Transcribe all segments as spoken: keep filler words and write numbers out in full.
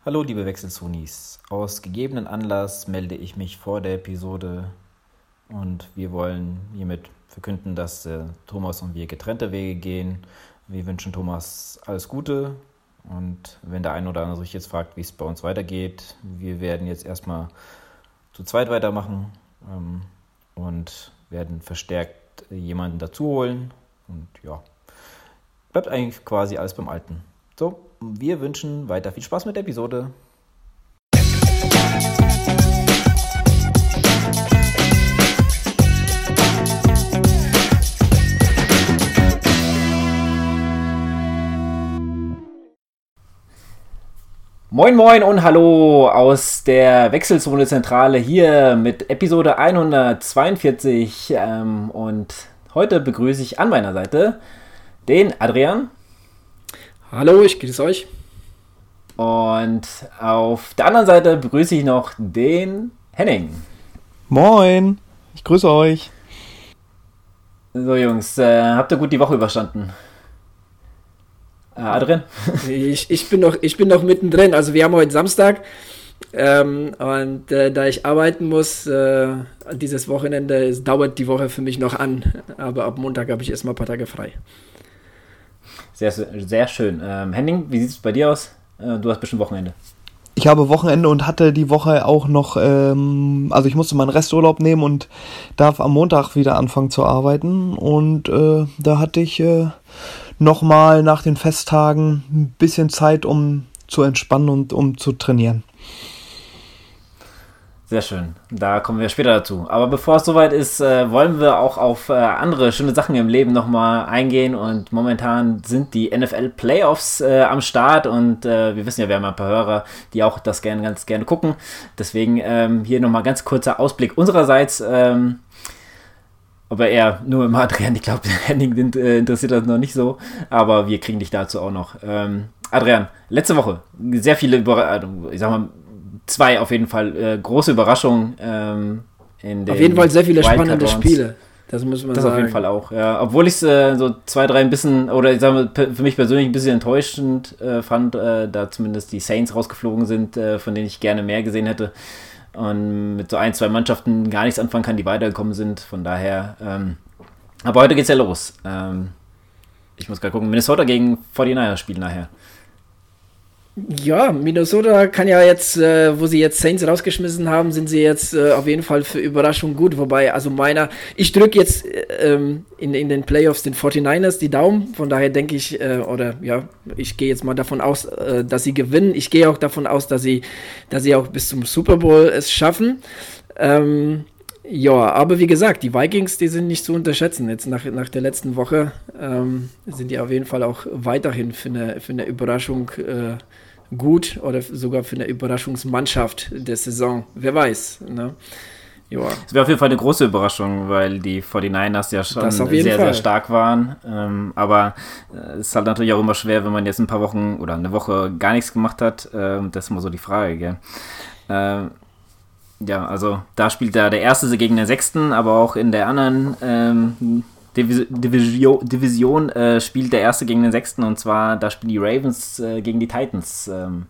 Hallo liebe Wechselzonis, aus gegebenen Anlass melde ich mich vor der Episode und wir wollen hiermit verkünden, dass äh, Thomas und wir getrennte Wege gehen. Wir wünschen Thomas alles Gute und wenn der eine oder andere sich jetzt fragt, wie es bei uns weitergeht, wir werden jetzt erstmal zu zweit weitermachen ähm, und werden verstärkt jemanden dazu holen und ja, bleibt eigentlich quasi alles beim Alten. So, wir wünschen weiter viel Spaß mit der Episode. Moin moin und hallo aus der Wechselzone-Zentrale hier mit Episode hundertzweiundvierzig ähm, und heute begrüße ich an meiner Seite den Adrian. Hallo, ich grüße euch. Und auf der anderen Seite begrüße ich noch den Henning. Moin, ich grüße euch. So Jungs, äh, habt ihr gut die Woche überstanden? Äh, Adrian? Ich, ich, bin noch, ich bin noch mittendrin, also wir haben heute Samstag ähm, und äh, da ich arbeiten muss, äh, dieses Wochenende, es dauert die Woche für mich noch an, aber ab Montag habe ich erstmal ein paar Tage frei. Sehr, sehr schön. Ähm, Henning, wie sieht es bei dir aus? Äh, du hast bestimmt Wochenende. Ich habe Wochenende und hatte die Woche auch noch, ähm, also ich musste meinen Resturlaub nehmen und darf am Montag wieder anfangen zu arbeiten. Und äh, da hatte ich äh, nochmal nach den Festtagen ein bisschen Zeit, um zu entspannen und um zu trainieren. Sehr schön, da kommen wir später dazu. Aber bevor es soweit ist, äh, wollen wir auch auf äh, andere schöne Sachen im Leben nochmal eingehen. Und momentan sind die N F L-Playoffs äh, am Start und äh, wir wissen ja, wir haben ein paar Hörer, die auch das gerne, ganz gerne gucken. Deswegen ähm, hier nochmal ganz kurzer Ausblick unsererseits. Ähm, aber eher nur im Adrian, ich glaube, Henning äh, interessiert das noch nicht so. Aber wir kriegen dich dazu auch noch. Ähm, Adrian, letzte Woche sehr viele Überraschungen, ich sag mal, zwei auf jeden Fall äh, große Überraschungen. Ähm, in den auf jeden Fall sehr viele spannende Wildcard-Rounds. Spiele. Das muss man das sagen. Das auf jeden Fall auch, ja. Obwohl ich es äh, so zwei, drei ein bisschen, oder ich sag mal, für mich persönlich ein bisschen enttäuschend äh, fand, äh, da zumindest die Saints rausgeflogen sind, äh, von denen ich gerne mehr gesehen hätte. Und mit so ein, zwei Mannschaften gar nichts anfangen kann, die weitergekommen sind. Von daher, ähm, aber heute geht's ja los. Ähm, ich muss gerade gucken, Minnesota gegen forty-niners spielen nachher. Ja, Minnesota kann ja jetzt, äh, wo sie jetzt Saints rausgeschmissen haben, sind sie jetzt äh, auf jeden Fall für Überraschung gut. Wobei, also meiner, ich drücke jetzt ähm, in, in den Playoffs den forty-niners die Daumen. Von daher denke ich, äh, oder ja, ich gehe jetzt mal davon aus, äh, dass sie gewinnen. Ich gehe auch davon aus, dass sie, dass sie auch bis zum Super Bowl es schaffen. Ähm, ja, aber wie gesagt, die Vikings, die sind nicht zu unterschätzen. Jetzt nach, nach der letzten Woche ähm, sind die auf jeden Fall auch weiterhin für eine, für eine Überraschung äh, gut oder sogar für eine Überraschungsmannschaft der Saison. Wer weiß. Ne? Ja. Es wäre auf jeden Fall eine große Überraschung, weil die forty-niners ja schon sehr, Fall. sehr stark waren. Ähm, aber es äh, ist halt natürlich auch immer schwer, wenn man jetzt ein paar Wochen oder eine Woche gar nichts gemacht hat. Ähm, das ist immer so die Frage, gell? Ähm, ja, also da spielt da der Erste gegen den Sechsten, aber auch in der anderen ähm, Divis- Division, Division äh, spielt der Erste gegen den Sechsten und zwar, da spielen die Ravens äh, gegen die Titans. Ähm,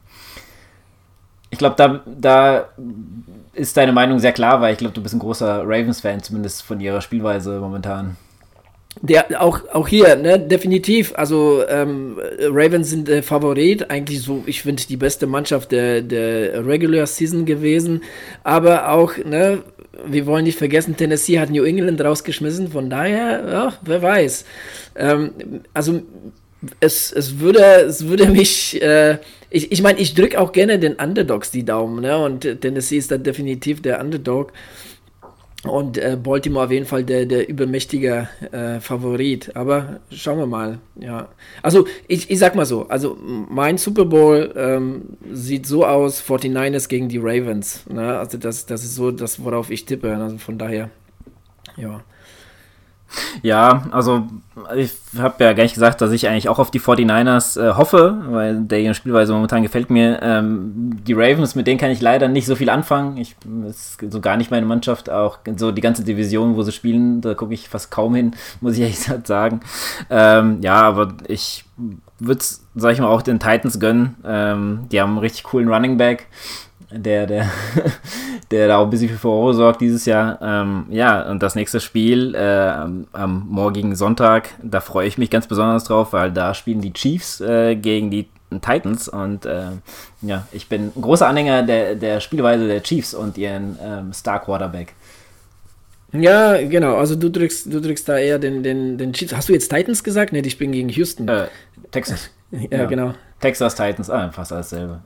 ich glaube, da, da ist deine Meinung sehr klar, weil ich glaube, du bist ein großer Ravens-Fan, zumindest von ihrer Spielweise momentan. Der, auch, auch hier, ne, definitiv, also ähm, Ravens sind der Favorit, eigentlich so, ich finde, die beste Mannschaft der, der Regular Season gewesen, aber auch, ne, wir wollen nicht vergessen, Tennessee hat New England rausgeschmissen, von daher, ja, wer weiß. Ähm, also es, es, würde, es würde mich, äh, ich ich meine, ich drücke auch gerne den Underdogs die Daumen, ne, und Tennessee ist da definitiv der Underdog. Und äh, Baltimore auf jeden Fall der, der übermächtige äh, Favorit. Aber schauen wir mal. Ja. Also ich, ich sag mal so, also mein Super Bowl ähm, sieht so aus, forty-niners gegen die Ravens. Ne? Also das, das ist so das, worauf ich tippe. Also von daher, ja. Ja, also ich habe ja gar nicht gesagt, dass ich eigentlich auch auf die forty-niners äh, hoffe, weil der Spielweise momentan gefällt mir. Ähm, die Ravens, mit denen kann ich leider nicht so viel anfangen. Ich ist so gar nicht meine Mannschaft, auch so die ganze Division, wo sie spielen, da gucke ich fast kaum hin, muss ich ehrlich sagen. Ähm, ja, aber ich würde es, sag ich mal, auch den Titans gönnen. Ähm, die haben einen richtig coolen Running Back. Der, der, der da auch ein bisschen für Furore sorgt dieses Jahr. Ähm, ja, und das nächste Spiel äh, am, am morgigen Sonntag, da freue ich mich ganz besonders drauf, weil da spielen die Chiefs äh, gegen die Titans und äh, ja, ich bin ein großer Anhänger der, der Spielweise der Chiefs und ihren ähm, Star Quarterback. Ja, genau, also du drückst, du drückst da eher den, den, den Chiefs. Hast du jetzt Titans gesagt? Ne, ich bin gegen Houston. Äh, Texas. ja, ja, genau. Texas Titans, ah, fast alles selbe.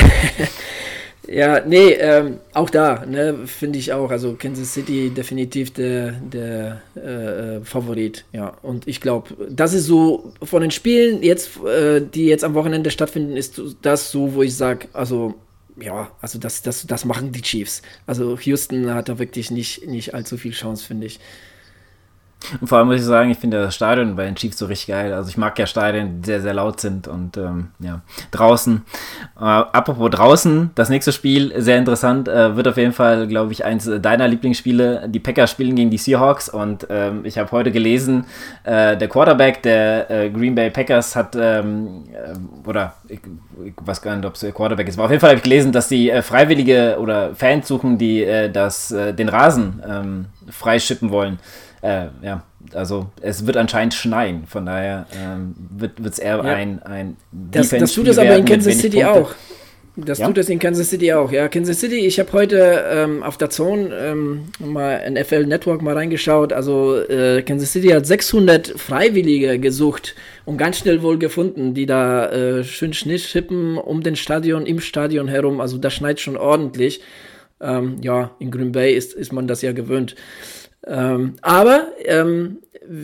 Ja, nee, ähm, auch da, ne, finde ich auch, also Kansas City definitiv der, der äh, Favorit, ja, und ich glaube, das ist so, von den Spielen jetzt, äh, die jetzt am Wochenende stattfinden, ist das so, wo ich sage, also, ja, also das, das, das machen die Chiefs, also Houston hat da wirklich nicht, nicht allzu viel Chance, finde ich. Und vor allem muss ich sagen, ich finde das Stadion bei den Chiefs so richtig geil. Also ich mag ja Stadien, die sehr, sehr laut sind und ähm, ja, draußen. Äh, apropos draußen, das nächste Spiel, sehr interessant, äh, wird auf jeden Fall, glaube ich, eins deiner Lieblingsspiele. Die Packers spielen gegen die Seahawks und ähm, ich habe heute gelesen, äh, der Quarterback der äh, Green Bay Packers hat, ähm, äh, oder ich, ich weiß gar nicht, ob es der Quarterback ist, aber auf jeden Fall habe ich gelesen, dass die äh, Freiwillige oder Fans suchen, die äh, das, äh, den Rasen ähm, freischippen wollen. Äh, ja, also es wird anscheinend schneien, von daher ähm, wird es eher ja. ein, ein das, das tut es aber in Kansas City Punkte. auch. Das ja? tut es in Kansas City auch. Ja, Kansas City, ich habe heute ähm, auf der Zone ähm, mal N F L Network mal reingeschaut, also äh, Kansas City hat sechshundert Freiwillige gesucht und ganz schnell wohl gefunden, die da äh, schön Schnitt schippen um den Stadion, im Stadion herum, also das schneit schon ordentlich. Ähm, ja, in Green Bay ist, ist man das ja gewöhnt. Ähm, aber ähm,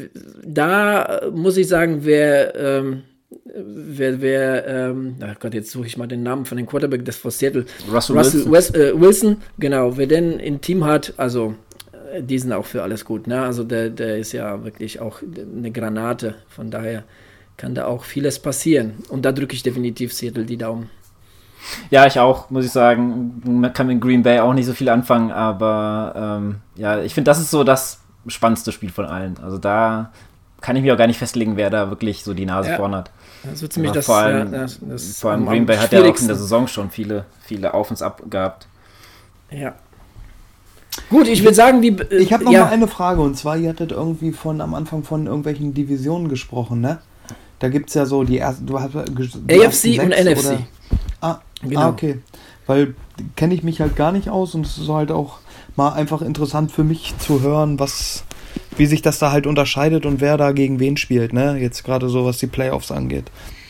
da muss ich sagen, wer, ähm, wer, wer ähm, ach Gott, jetzt suche ich mal den Namen von dem Quarterback des von Seattle. Russell, Russell Wilson. West, äh, Wilson, genau, wer den im Team hat, also äh, die sind auch für alles gut, ne? Also der, der ist ja wirklich auch eine Granate, von daher kann da auch vieles passieren. Und da drücke ich definitiv Seattle die Daumen. Ja, ich auch, muss ich sagen. Man kann mit Green Bay auch nicht so viel anfangen, aber ähm, ja, ich finde, das ist so das spannendste Spiel von allen. Also da kann ich mich auch gar nicht festlegen, wer da wirklich so die Nase ja. vorn hat. Also ziemlich das, vor allem, ja, das, das vor allem Green Bay hat ja auch in der Saison schon viele, viele Auf und Ab gehabt. Ja. Gut, ich würde sagen, die. Ich habe noch ja. mal eine Frage, und zwar, ihr hattet irgendwie von am Anfang von irgendwelchen Divisionen gesprochen, ne? Da gibt es ja so die ersten, du hast die A F C und N F C. Oder? Ah, genau. ah, okay. Weil kenne ich mich halt gar nicht aus und es ist halt auch mal einfach interessant für mich zu hören, was, wie sich das da halt unterscheidet und wer da gegen wen spielt, ne? Jetzt gerade so, was die Playoffs angeht.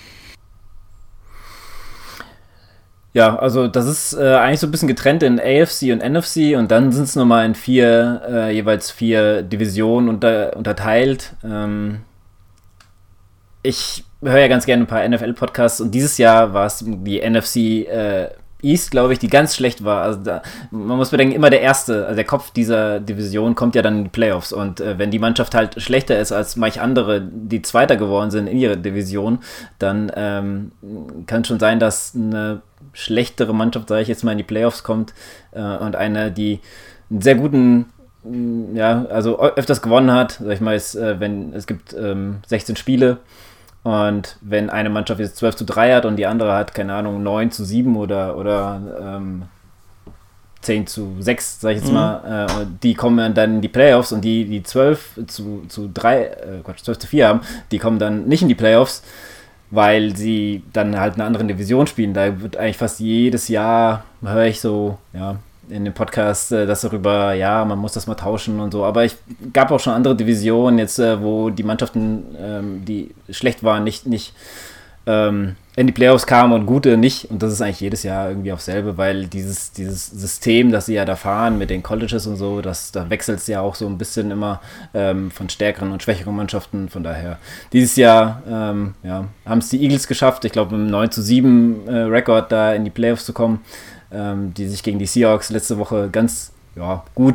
Ja, also das ist äh, eigentlich so ein bisschen getrennt in A F C und N F C und dann sind es nochmal in vier, äh, jeweils vier Divisionen unter, unterteilt. Ähm, ich höre ja ganz gerne ein paar N F L-Podcasts und dieses Jahr war es die N F C äh, East, glaube ich, die ganz schlecht war. Also da, man muss bedenken, immer der Erste, also der Kopf dieser Division kommt ja dann in die Playoffs und äh, wenn die Mannschaft halt schlechter ist als manch andere, die Zweiter geworden sind in ihrer Division, dann ähm, kann es schon sein, dass eine schlechtere Mannschaft, sage ich jetzt mal, in die Playoffs kommt äh, und eine, die einen sehr guten, ja, also öfters gewonnen hat, sag ich mal, es, äh, wenn es gibt ähm, sechzehn Spiele und wenn eine Mannschaft jetzt zwölf zu drei hat und die andere hat, keine Ahnung, neun zu sieben oder, oder ähm, zehn zu sechs, sag ich jetzt mhm. mal, äh, die kommen dann in die Playoffs und die, die zwölf zu drei, äh, Quatsch, zwölf zu vier haben, die kommen dann nicht in die Playoffs, weil sie dann halt in einer anderen Division spielen. Da wird eigentlich fast jedes Jahr, höre ich so, ja, in dem Podcast, äh, das darüber, ja, man muss das mal tauschen und so, aber es gab auch schon andere Divisionen jetzt, äh, wo die Mannschaften, ähm, die schlecht waren, nicht, nicht ähm, in die Playoffs kamen und gute nicht und das ist eigentlich jedes Jahr irgendwie aufs selbe, weil dieses, dieses System, das sie ja da fahren mit den Colleges und so, das, da wechselt es ja auch so ein bisschen immer ähm, von stärkeren und schwächeren Mannschaften, von daher dieses Jahr ähm, ja, haben es die Eagles geschafft, ich glaube mit einem neun zu sieben äh, Rekord da in die Playoffs zu kommen, die sich gegen die Seahawks letzte Woche ganz ja, gut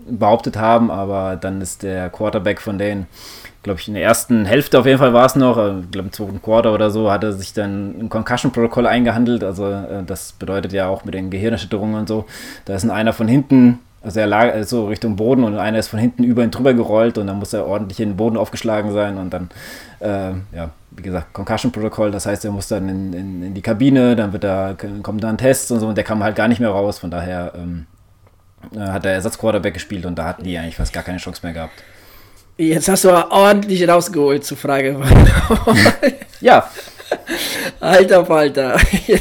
behauptet haben, aber dann ist der Quarterback von denen, glaube ich, in der ersten Hälfte auf jeden Fall war es noch, ich glaube im zweiten Quarter oder so, hat er sich dann ein Concussion-Protokoll eingehandelt, also das bedeutet ja auch mit den Gehirnerschütterungen und so, da ist einer von hinten, also er lag so Richtung Boden und einer ist von hinten über ihn drüber gerollt und dann muss er ordentlich in den Boden aufgeschlagen sein und dann, äh, ja, wie gesagt, Concussion-Protokoll, das heißt, er muss dann in, in, in die Kabine, dann wird da, kommen dann Tests und so und der kam halt gar nicht mehr raus, von daher ähm, hat der Ersatz-Quarterback gespielt und da hatten die eigentlich fast gar keine Chance mehr gehabt. Jetzt hast du aber ordentlich rausgeholt zur Frage. Ja. Alter Falter.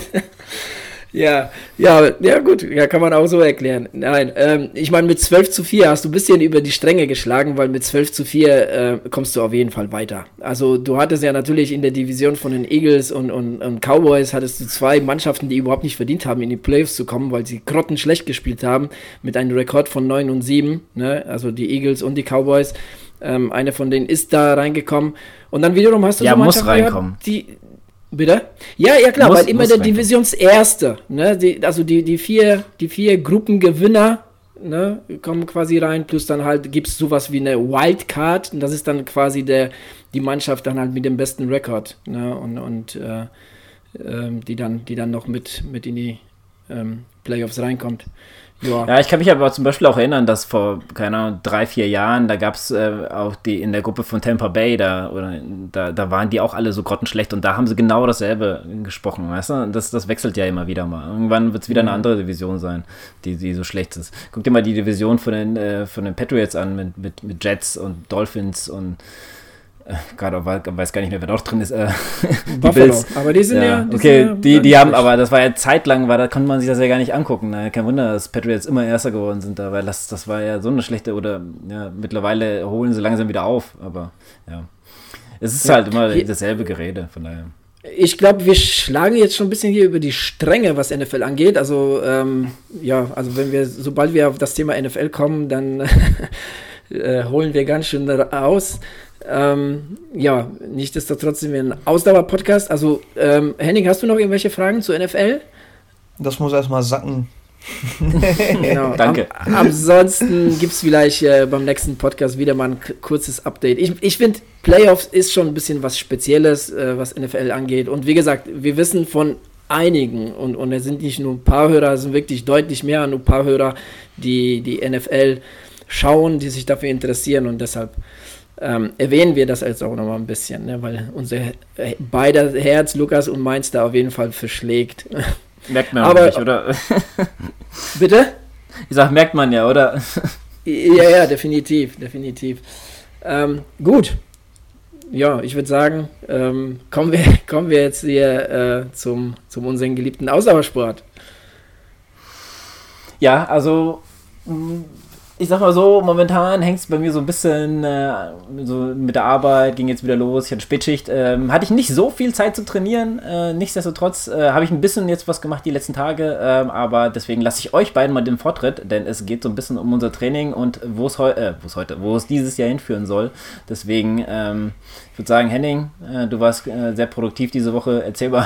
ja, ja, ja gut, ja, kann man auch so erklären. Nein, ähm, ich meine, mit zwölf zu vier hast du ein bisschen über die Stränge geschlagen, weil mit zwölf zu vier äh, kommst du auf jeden Fall weiter. Also du hattest ja natürlich in der Division von den Eagles und, und, und Cowboys hattest du zwei Mannschaften, die überhaupt nicht verdient haben, in die Playoffs zu kommen, weil sie grottenschlecht gespielt haben, mit einem Rekord von neun und sieben, ne? Also die Eagles und die Cowboys. Ähm, eine von denen ist da reingekommen. Und dann wiederum hast du ja, so Mannschaften reinkommen. Die, bitte? Ja, ja klar, muss, weil immer der Divisionserste, ne? Die, also die, die, vier, die vier Gruppengewinner, ne, kommen quasi rein, plus dann halt gibt es sowas wie eine Wildcard, und das ist dann quasi der, die Mannschaft dann halt mit dem besten Rekord, ne? Und, und äh, ähm, die, dann, die dann noch mit, mit in die ähm, Playoffs reinkommt. Ja. ja, ich kann mich aber zum Beispiel auch erinnern, dass vor, keine Ahnung, drei, vier Jahren, da gab es äh, auch die in der Gruppe von Tampa Bay, da, oder, da, da waren die auch alle so grottenschlecht und da haben sie genau dasselbe gesprochen, weißt du? Das, das wechselt ja immer wieder mal. Irgendwann wird es wieder eine andere Division sein, die, die so schlecht ist. Guck dir mal die Division von den, äh, von den Patriots an, mit, mit, mit Jets und Dolphins und gerade weiß gar nicht mehr, wer da auch drin ist. Äh, die Buffalo. Bills. Aber die sind ja. ja Die okay, sind die, ja die haben, aber das war ja zeitlang, war, da konnte man sich das ja gar nicht angucken. Ne? Kein Wunder, dass Patriots immer Erster geworden sind, da, weil das, das war ja so eine schlechte, oder ja, mittlerweile holen sie langsam wieder auf, aber ja. Es ist ja, halt immer hier, dasselbe Gerede, von daher. Ich glaube, wir schlagen jetzt schon ein bisschen hier über die Stränge, was N F L angeht. Also, ähm, ja, also wenn wir, sobald wir auf das Thema N F L kommen, dann äh, holen wir ganz schön aus. Ähm, ja, nichtsdestotrotz sind wir ein Ausdauer-Podcast. Also, ähm, Henning, hast du noch irgendwelche Fragen zu N F L? Das muss erstmal sacken. Genau. Danke. Am, ansonsten gibt es vielleicht äh, beim nächsten Podcast wieder mal ein k- kurzes Update. Ich, ich finde, Playoffs ist schon ein bisschen was Spezielles, äh, was N F L angeht. Und wie gesagt, wir wissen von einigen, und, und es sind nicht nur ein paar Hörer, es sind wirklich deutlich mehr an ein paar Hörer, die die N F L schauen, die sich dafür interessieren, und deshalb ähm, erwähnen wir das jetzt auch nochmal ein bisschen, ne, weil unser äh, beider Herz, Lukas und meins, da auf jeden Fall verschlägt. Merkt man aber nicht, oder? Bitte? Ich sag, merkt man ja, oder? Ja, ja, definitiv, definitiv. Ähm, gut. Ja, ich würde sagen, ähm, kommen, wir, kommen wir jetzt hier äh, zum, zum unseren geliebten Ausdauersport. Ja, also ich sag mal so, momentan hängt es bei mir so ein bisschen äh, so mit der Arbeit, ging jetzt wieder los, ich hatte Spätschicht, ähm, hatte ich nicht so viel Zeit zu trainieren, äh, nichtsdestotrotz äh, habe ich ein bisschen jetzt was gemacht die letzten Tage, äh, aber deswegen lasse ich euch beiden mal den Vortritt, denn es geht so ein bisschen um unser Training und wo es heu- äh, wo es heute, wo es dieses Jahr hinführen soll, deswegen, ähm, ich würde sagen, Henning, äh, du warst äh, sehr produktiv diese Woche, erzähl mal.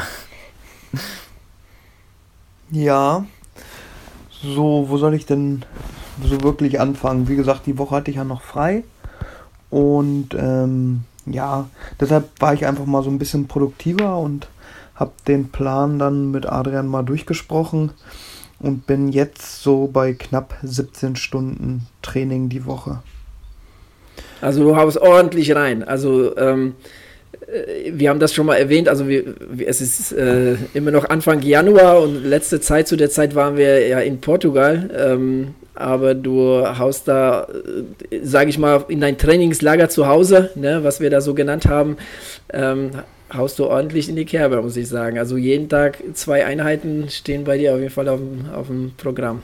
Ja, so, wo soll ich denn so wirklich anfangen? Wie gesagt, die Woche hatte ich ja noch frei und ähm, ja, deshalb war ich einfach mal so ein bisschen produktiver und habe den Plan dann mit Adrian mal durchgesprochen und bin jetzt so bei knapp siebzehn Stunden Training die Woche. Also du haust ordentlich rein. Also ähm, wir haben das schon mal erwähnt, also wir, es ist äh, immer noch Anfang Januar und letzte Zeit, zu der Zeit waren wir ja in Portugal, ähm, aber du haust da, äh, sage ich mal, in dein Trainingslager zu Hause, ne, was wir da so genannt haben, ähm, haust du ordentlich in die Kerbe, muss ich sagen. Also jeden Tag zwei Einheiten stehen bei dir auf jeden Fall auf dem, auf dem Programm.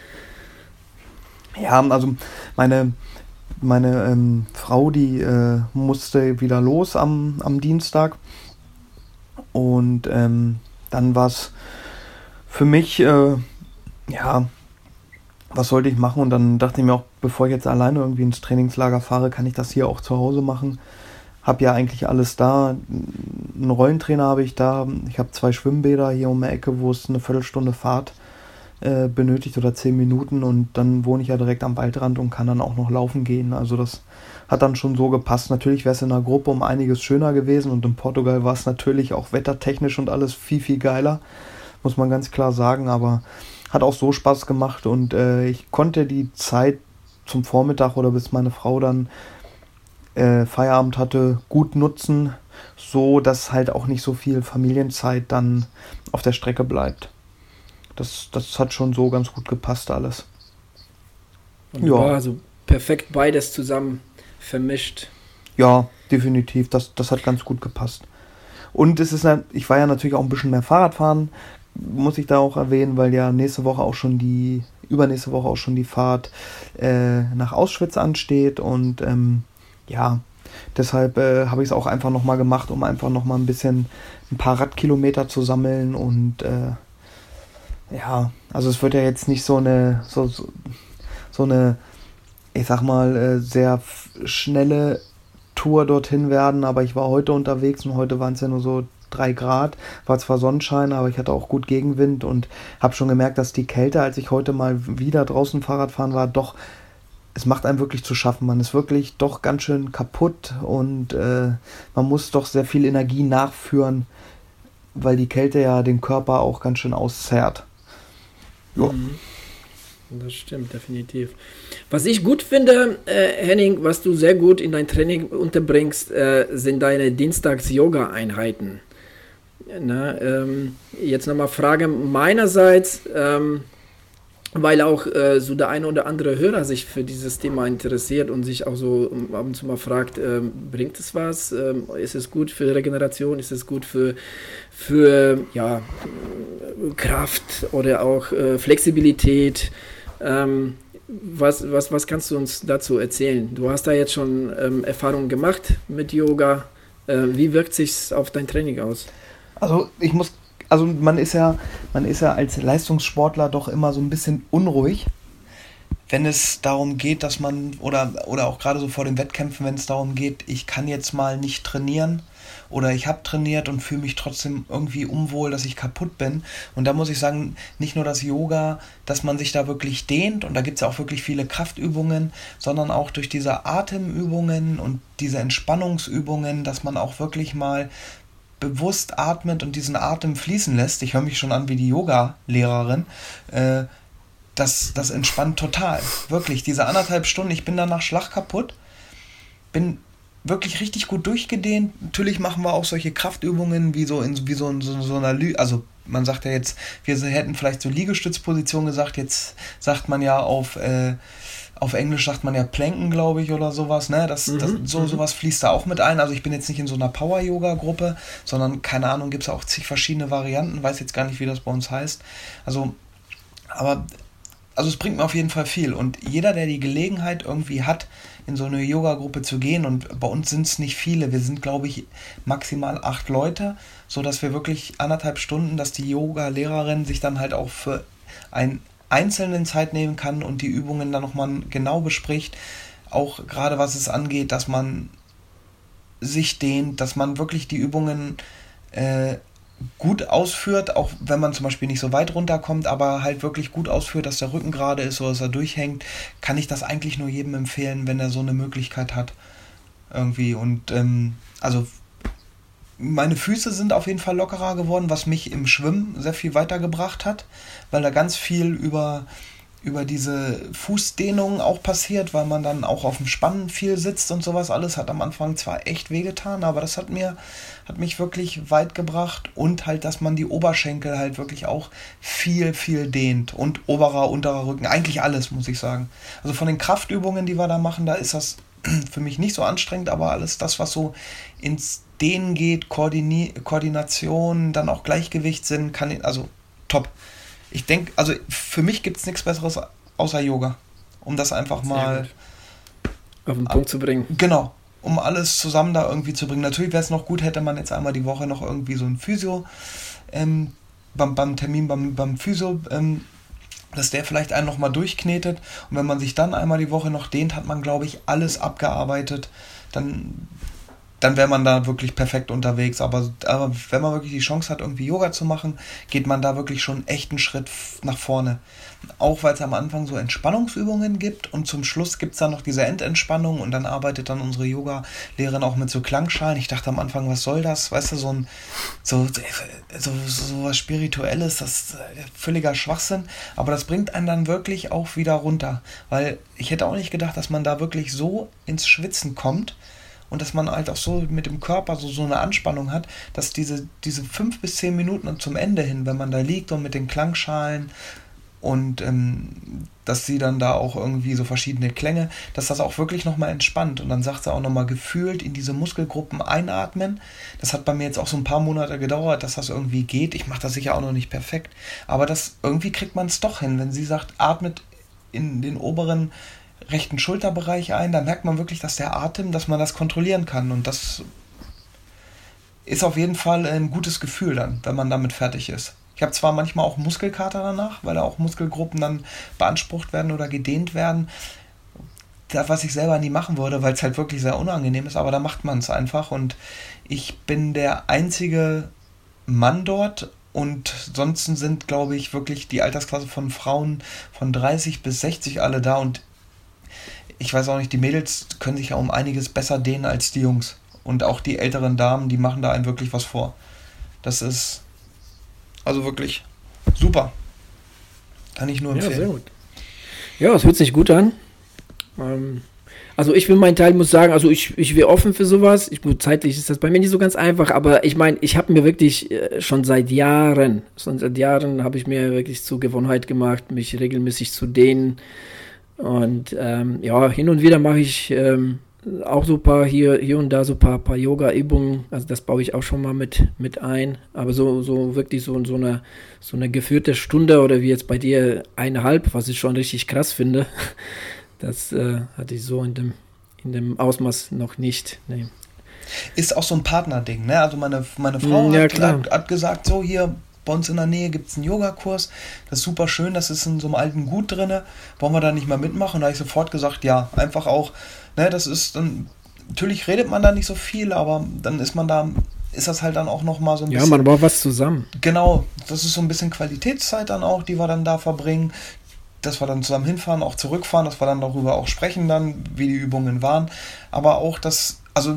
Ja, also meine... Meine ähm, Frau, die äh, musste wieder los am, am Dienstag und ähm, dann war es für mich, äh, ja, was sollte ich machen? Und dann dachte ich mir auch, bevor ich jetzt alleine irgendwie ins Trainingslager fahre, kann ich das hier auch zu Hause machen. Hab ja eigentlich alles da. Einen Rollentrainer habe ich da. Ich habe zwei Schwimmbäder hier um die Ecke, wo es eine Viertelstunde Fahrt äh, benötigt oder zehn Minuten und dann wohne ich ja direkt am Waldrand und kann dann auch noch laufen gehen. Also das hat dann schon so gepasst. Natürlich wäre es in der Gruppe um einiges schöner gewesen und in Portugal war es natürlich auch wettertechnisch und alles viel, viel geiler, muss man ganz klar sagen, aber hat auch so Spaß gemacht und äh, ich konnte die Zeit zum Vormittag oder bis meine Frau dann äh, Feierabend hatte, gut nutzen, so dass halt auch nicht so viel Familienzeit dann auf der Strecke bleibt. Das, das hat schon so ganz gut gepasst alles. Und ja, also perfekt beides zusammen vermischt. Ja, definitiv. Das, das hat ganz gut gepasst. Und es ist, ich war ja natürlich auch ein bisschen mehr Fahrradfahren, muss ich da auch erwähnen, weil ja nächste Woche auch schon die, übernächste Woche auch schon die Fahrt äh, nach Auschwitz ansteht und ähm, ja, deshalb äh, habe ich es auch einfach nochmal gemacht, um einfach nochmal ein bisschen, ein paar Radkilometer zu sammeln und äh, ja, also es wird ja jetzt nicht so eine, so, so, so eine, ich sag mal, äh, sehr f- schnelle Tour dorthin werden, aber ich war heute unterwegs und heute waren es ja nur so drei Grad, war zwar Sonnenschein, aber ich hatte auch gut Gegenwind und habe schon gemerkt, dass die Kälte, als ich heute mal wieder draußen Fahrrad fahren war, doch, es macht einem wirklich zu schaffen. Man ist wirklich doch ganz schön kaputt und äh, man muss doch sehr viel Energie nachführen, weil die Kälte ja den Körper auch ganz schön auszehrt. Ja. Mhm. Das stimmt, definitiv. Was ich gut finde, äh, Henning, was du sehr gut in dein Training unterbringst, äh, sind deine Dienstags-Yoga-Einheiten. Na, ähm, jetzt nochmal Frage meinerseits, ähm, weil auch äh, so der eine oder andere Hörer sich für dieses Thema interessiert und sich auch so ab und zu mal fragt, ähm, bringt es was? Ähm, ist es gut für Regeneration? Ist es gut für, für ja, Kraft oder auch äh, Flexibilität? Ähm, was, was, was kannst du uns dazu erzählen? Du hast da jetzt schon ähm, Erfahrungen gemacht mit Yoga. Äh, wie wirkt sich auf dein Training aus? Also ich muss, also man ist ja, man ist ja als Leistungssportler doch immer so ein bisschen unruhig, wenn es darum geht, dass man, oder, oder auch gerade so vor den Wettkämpfen, wenn es darum geht, ich kann jetzt mal nicht trainieren oder ich habe trainiert und fühle mich trotzdem irgendwie unwohl, dass ich kaputt bin. Und da muss ich sagen, nicht nur das Yoga, dass man sich da wirklich dehnt und da gibt es ja auch wirklich viele Kraftübungen, sondern auch durch diese Atemübungen und diese Entspannungsübungen, dass man auch wirklich mal bewusst atmet und diesen Atem fließen lässt. Ich höre mich schon an wie die Yoga-Lehrerin. Äh, das, das entspannt total. Wirklich, diese anderthalb Stunden, ich bin danach schlagkaputt, bin wirklich richtig gut durchgedehnt. Natürlich machen wir auch solche Kraftübungen wie so in wie so, in so, so einer Lü- also man sagt ja jetzt, wir hätten vielleicht so Liegestützposition gesagt, jetzt sagt man ja auf äh, auf Englisch sagt man ja Planken, glaube ich, oder sowas, ne? Das, Mhm, das, so, mhm. sowas fließt da auch mit ein. Also ich bin jetzt nicht in so einer Power-Yoga-Gruppe, sondern, keine Ahnung, gibt es auch zig verschiedene Varianten, weiß jetzt gar nicht, wie das bei uns heißt. Also, aber, also es bringt mir auf jeden Fall viel. Und jeder, der die Gelegenheit irgendwie hat, in so eine Yoga-Gruppe zu gehen, und bei uns sind es nicht viele, wir sind, glaube ich, maximal acht Leute, sodass wir wirklich anderthalb Stunden, dass die Yoga-Lehrerin sich dann halt auch für ein einzelnen Zeit nehmen kann und die Übungen dann nochmal genau bespricht, auch gerade was es angeht, dass man sich dehnt, dass man wirklich die Übungen äh, gut ausführt, auch wenn man zum Beispiel nicht so weit runterkommt, aber halt wirklich gut ausführt, dass der Rücken gerade ist oder dass er durchhängt, kann ich das eigentlich nur jedem empfehlen, wenn er so eine Möglichkeit hat. Irgendwie und ähm, also meine Füße sind auf jeden Fall lockerer geworden, was mich im Schwimmen sehr viel weitergebracht hat, weil da ganz viel über, über diese Fußdehnung auch passiert, weil man dann auch auf dem Spannen viel sitzt und sowas alles. Hat am Anfang zwar echt wehgetan, aber das hat mir, hat mich wirklich weit gebracht und halt, dass man die Oberschenkel halt wirklich auch viel, viel dehnt und oberer, unterer Rücken, eigentlich alles, muss ich sagen. Also von den Kraftübungen, die wir da machen, da ist das für mich nicht so anstrengend, aber alles das, was so ins Dehnen geht, Koordini- Koordination, dann auch Gleichgewichtssinn, kann ich, also top. Ich denke, also für mich gibt es nichts Besseres außer Yoga, um das einfach mal auf den Punkt zu bringen. Genau, um alles zusammen da irgendwie zu bringen. Natürlich wäre es noch gut, hätte man jetzt einmal die Woche noch irgendwie so ein Physio, ähm, beim, beim Termin beim, beim Physio, ähm, dass der vielleicht einen nochmal durchknetet und wenn man sich dann einmal die Woche noch dehnt, hat man, glaube ich, alles abgearbeitet. Dann dann wäre man da wirklich perfekt unterwegs. Aber, aber wenn man wirklich die Chance hat, irgendwie Yoga zu machen, geht man da wirklich schon echt einen Schritt nach vorne. Auch weil es am Anfang so Entspannungsübungen gibt und zum Schluss gibt es dann noch diese Endentspannung und dann arbeitet dann unsere Yoga-Lehrerin auch mit so Klangschalen. Ich dachte am Anfang, was soll das? Weißt du, so ein so, so, so was Spirituelles, das ist völliger Schwachsinn. Aber das bringt einen dann wirklich auch wieder runter. Weil ich hätte auch nicht gedacht, dass man da wirklich so ins Schwitzen kommt und dass man halt auch so mit dem Körper so, so eine Anspannung hat, dass diese, diese fünf bis zehn Minuten zum Ende hin, wenn man da liegt und mit den Klangschalen und ähm, dass sie dann da auch irgendwie so verschiedene Klänge, dass das auch wirklich nochmal entspannt. Und dann sagt sie auch nochmal gefühlt in diese Muskelgruppen einatmen. Das hat bei mir jetzt auch so ein paar Monate gedauert, dass das irgendwie geht. Ich mache das sicher auch noch nicht perfekt. Aber das irgendwie kriegt man es doch hin. Wenn sie sagt, atmet in den oberen rechten Schulterbereich ein, dann merkt man wirklich, dass der Atem, dass man das kontrollieren kann. Und das ist auf jeden Fall ein gutes Gefühl dann, wenn man damit fertig ist. Ich habe zwar manchmal auch Muskelkater danach, weil da auch Muskelgruppen dann beansprucht werden oder gedehnt werden. Das, was ich selber nie machen würde, weil es halt wirklich sehr unangenehm ist, aber da macht man es einfach. Und ich bin der einzige Mann dort und sonst sind, glaube ich, wirklich die Altersklasse von Frauen von dreißig bis sechzig alle da. Und ich weiß auch nicht, die Mädels können sich ja um einiges besser dehnen als die Jungs. Und auch die älteren Damen, die machen da einem wirklich was vor. Das ist also wirklich super. Kann ich nur empfehlen. Ja, sehr gut. Ja, es hört sich gut an. Ähm, also ich für meinen Teil muss sagen, also ich, ich wäre offen für sowas. Ich, gut, zeitlich ist das bei mir nicht so ganz einfach, aber ich meine, ich habe mir wirklich äh, schon seit Jahren, schon seit Jahren habe ich mir wirklich zur Gewohnheit gemacht, mich regelmäßig zu dehnen. Und ähm, ja, hin und wieder mache ich ähm, auch so ein paar hier, hier und da so ein paar, paar Yoga-Übungen, also das baue ich auch schon mal mit, mit ein, aber so, so wirklich so, so, eine, so eine geführte Stunde oder wie jetzt bei dir eineinhalb, was ich schon richtig krass finde, das äh, hatte ich so in dem, in dem Ausmaß noch nicht. Nee. Ist auch so ein Partnerding, ne? Also meine, meine Frau ja, hat, hat, hat gesagt, so hier bei uns in der Nähe gibt es einen Yogakurs, das ist super schön, das ist in so einem alten Gut drin, wollen wir da nicht mal mitmachen? Und da habe ich sofort gesagt, ja, einfach auch. Ne, das ist dann, natürlich redet man da nicht so viel, aber dann ist man da, ist das halt dann auch nochmal so ein ja, bisschen. Ja, man braucht was zusammen. Genau, das ist so ein bisschen Qualitätszeit dann auch, die wir dann da verbringen, dass wir dann zusammen hinfahren, auch zurückfahren, dass wir dann darüber auch sprechen dann, wie die Übungen waren, aber auch das, also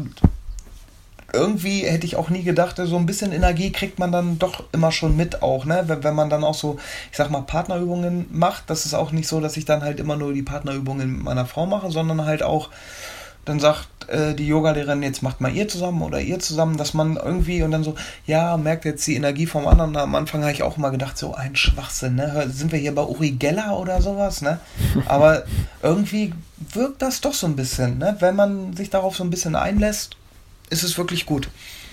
irgendwie hätte ich auch nie gedacht, so ein bisschen Energie kriegt man dann doch immer schon mit auch, ne? Wenn, wenn man dann auch so, ich sag mal, Partnerübungen macht, das ist auch nicht so, dass ich dann halt immer nur die Partnerübungen mit meiner Frau mache, sondern halt auch, dann sagt äh, die Yogalehrerin, jetzt macht mal ihr zusammen oder ihr zusammen, dass man irgendwie und dann so, ja, merkt jetzt die Energie vom anderen. Am Anfang habe ich auch mal gedacht, so ein Schwachsinn, ne? Sind wir hier bei Uri Geller oder sowas, ne? Aber irgendwie wirkt das doch so ein bisschen, ne? Wenn man sich darauf so ein bisschen einlässt, ist es wirklich gut.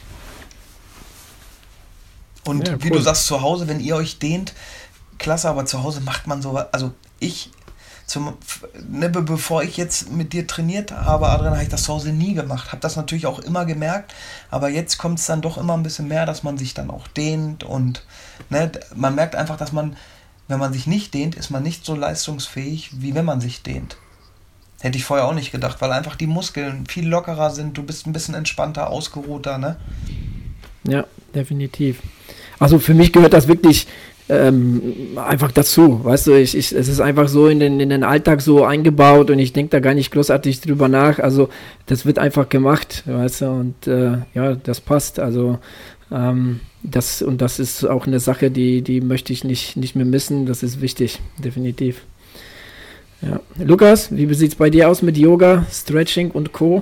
Und ja, wie cool. Du sagst, zu Hause, wenn ihr euch dehnt, klasse, aber zu Hause macht man sowas, also ich, zum, ne, bevor ich jetzt mit dir trainiert habe, Adrian, habe ich das zu Hause nie gemacht, habe das natürlich auch immer gemerkt, aber jetzt kommt es dann doch immer ein bisschen mehr, dass man sich dann auch dehnt und ne, man merkt einfach, dass man, wenn man sich nicht dehnt, ist man nicht so leistungsfähig, wie wenn man sich dehnt. Hätte ich vorher auch nicht gedacht, weil einfach die Muskeln viel lockerer sind, du bist ein bisschen entspannter, ausgeruhter, ne? Ja, definitiv. Also für mich gehört das wirklich ähm, einfach dazu, weißt du, ich, ich, es ist einfach so in den, in den Alltag so eingebaut und ich denke da gar nicht großartig drüber nach, also das wird einfach gemacht, weißt du, und äh, ja, das passt, also ähm, das, und das ist auch eine Sache, die, die möchte ich nicht, nicht mehr missen, das ist wichtig, definitiv. Ja. Lukas, wie sieht es bei dir aus mit Yoga, Stretching und Co.?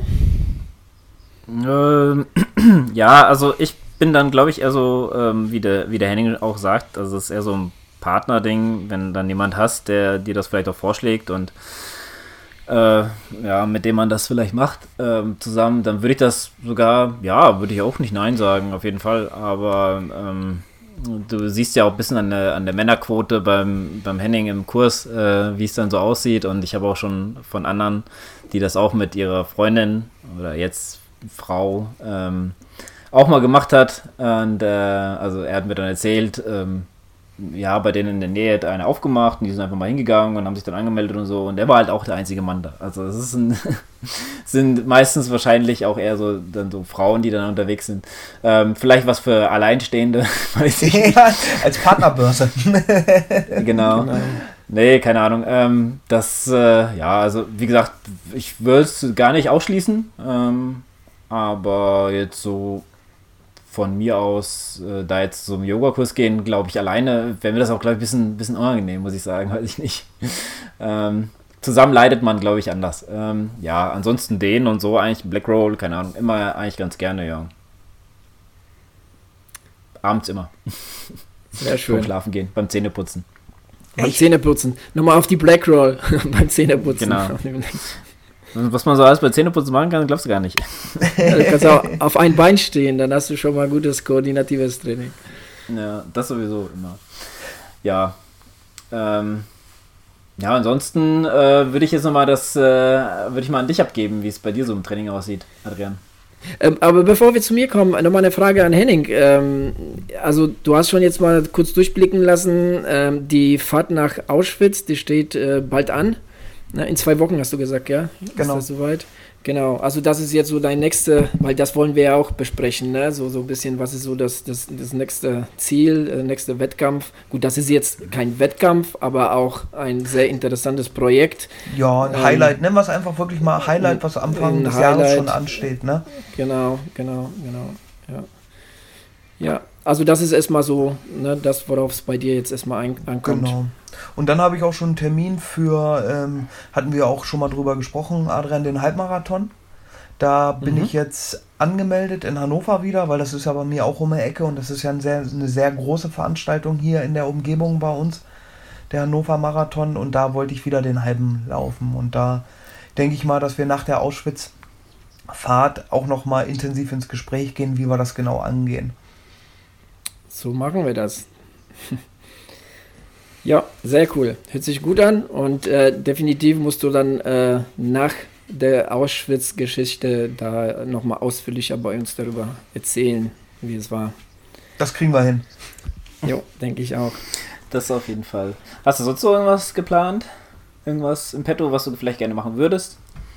Ähm, ja, also ich bin dann, glaube ich, eher so, ähm, wie, der, wie der Henning auch sagt, also es ist eher so ein Partnerding, wenn dann jemand hast, der dir das vielleicht auch vorschlägt und äh, ja, mit dem man das vielleicht macht, äh, zusammen, dann würde ich das sogar, ja, würde ich auch nicht Nein sagen, auf jeden Fall, aber ähm, du siehst ja auch ein bisschen an der, an der Männerquote beim, beim Henning im Kurs, äh, wie es dann so aussieht. Und ich habe auch schon von anderen, die das auch mit ihrer Freundin oder jetzt Frau ähm, auch mal gemacht hat. Und äh, also er hat mir dann erzählt, ähm, ja, bei denen in der Nähe hat einer aufgemacht und die sind einfach mal hingegangen und haben sich dann angemeldet und so und der war halt auch der einzige Mann da. Also es ist ein sind meistens wahrscheinlich auch eher so dann so Frauen, die dann unterwegs sind. Ähm, vielleicht was für Alleinstehende, weiß ich nicht. Ja, als Partnerbörse. Genau. genau. Nee, keine Ahnung. Ähm, das, äh, ja, also wie gesagt, ich würde es gar nicht ausschließen, ähm, aber jetzt so von mir aus, äh, da jetzt so einen Yogakurs gehen, glaube ich, alleine, wäre mir das auch, glaube ich, ein bisschen, bisschen unangenehm, muss ich sagen, weiß ich nicht. ähm, zusammen leidet man, glaube ich, anders. Ähm, ja, ansonsten den und so eigentlich, Black Roll, keine Ahnung, immer eigentlich ganz gerne, ja. Abends immer. Sehr schön. Beim Schlafen gehen, beim Zähneputzen. Beim Echt? Zähneputzen. Nochmal auf die Black Roll beim Zähneputzen. Genau. Was man so alles bei Zähneputzen machen kann, glaubst du gar nicht. Ja, du kannst auch auf ein Bein stehen, dann hast du schon mal gutes koordinatives Training. Ja, das sowieso immer. Ja. Ähm, ja, ansonsten äh, würde ich jetzt nochmal das, äh, würde ich mal an dich abgeben, wie es bei dir so im Training aussieht, Adrian. Ähm, aber bevor wir zu mir kommen, nochmal eine Frage an Henning. Ähm, also du hast schon jetzt mal kurz durchblicken lassen, ähm, die Fahrt nach Auschwitz, die steht äh, bald an. Na, in zwei Wochen hast du gesagt, ja? Genau. Ist das soweit? Genau, also das ist jetzt so dein nächste, weil das wollen wir ja auch besprechen, ne? So, so ein bisschen, was ist so das, das, das nächste Ziel, der nächste Wettkampf. Gut, das ist jetzt kein Wettkampf, aber auch ein sehr interessantes Projekt. Ja, ein ähm, Highlight, nennen wir es einfach wirklich mal Highlight, was Anfang des Highlight. Jahres schon ansteht, ne? Genau, genau, genau, ja. Ja, also das ist erstmal so, ne, das, worauf es bei dir jetzt erstmal ein, ankommt. Genau. Und dann habe ich auch schon einen Termin für, ähm, hatten wir auch schon mal drüber gesprochen, Adrian, den Halbmarathon. Da bin mhm. ich jetzt angemeldet in Hannover wieder, weil das ist ja bei mir auch um die Ecke und das ist ja ein sehr, eine sehr große Veranstaltung hier in der Umgebung bei uns, der Hannover Marathon. Und da wollte ich wieder den halben laufen. Und da denke ich mal, dass wir nach der Auschwitz-Fahrt auch nochmal intensiv ins Gespräch gehen, wie wir das genau angehen. So machen wir das. Ja, sehr cool. Hört sich gut an und äh, definitiv musst du dann äh, nach der Auschwitz-Geschichte da nochmal ausführlicher bei uns darüber erzählen, wie es war. Das kriegen wir hin. Jo, denke ich auch. Das auf jeden Fall. Hast du sonst so irgendwas geplant? Irgendwas im Petto, was du vielleicht gerne machen würdest?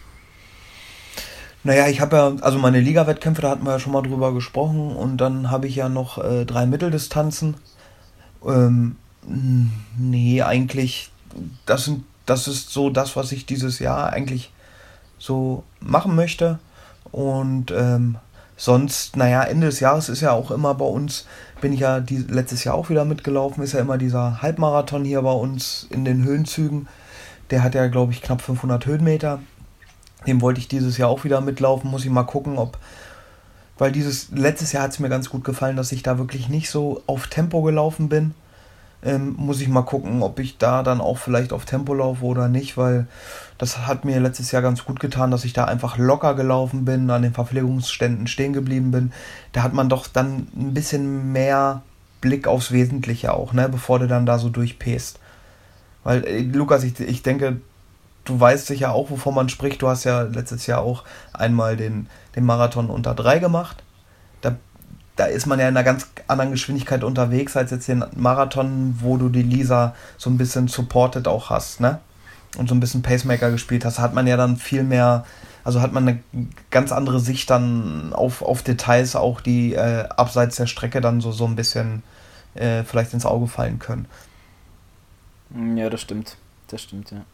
Naja, ich habe ja, also meine Liga-Wettkämpfe, da hatten wir ja schon mal drüber gesprochen und dann habe ich ja noch äh, drei Mitteldistanzen. Ähm, nee, eigentlich, das, sind, das ist so das, was ich dieses Jahr eigentlich so machen möchte. Und ähm, sonst, naja, Ende des Jahres ist ja auch immer bei uns, bin ich ja die, letztes Jahr auch wieder mitgelaufen, ist ja immer dieser Halbmarathon hier bei uns in den Höhenzügen. Der hat ja, glaube ich, knapp fünfhundert Höhenmeter. Dem wollte ich dieses Jahr auch wieder mitlaufen, muss ich mal gucken, ob, weil dieses, letztes Jahr hat es mir ganz gut gefallen, dass ich da wirklich nicht so auf Tempo gelaufen bin. Ähm, muss ich mal gucken, ob ich da dann auch vielleicht auf Tempo laufe oder nicht, weil das hat mir letztes Jahr ganz gut getan, dass ich da einfach locker gelaufen bin, an den Verpflegungsständen stehen geblieben bin. Da hat man doch dann ein bisschen mehr Blick aufs Wesentliche auch, ne, bevor du dann da so durchpäst. Weil, äh, Lukas, ich, ich denke, du weißt sicher auch, wovon man spricht. Du hast ja letztes Jahr auch einmal den, den Marathon unter drei gemacht. Da, da ist man ja in einer ganz anderen Geschwindigkeit unterwegs als jetzt den Marathon, wo du die Lisa so ein bisschen supported auch hast, ne? Und so ein bisschen Pacemaker gespielt hast. Hat man ja dann viel mehr, also hat man eine ganz andere Sicht dann auf, auf Details, auch die äh, abseits der Strecke dann so, so ein bisschen äh, vielleicht ins Auge fallen können. Ja, das stimmt. Das stimmt, ja.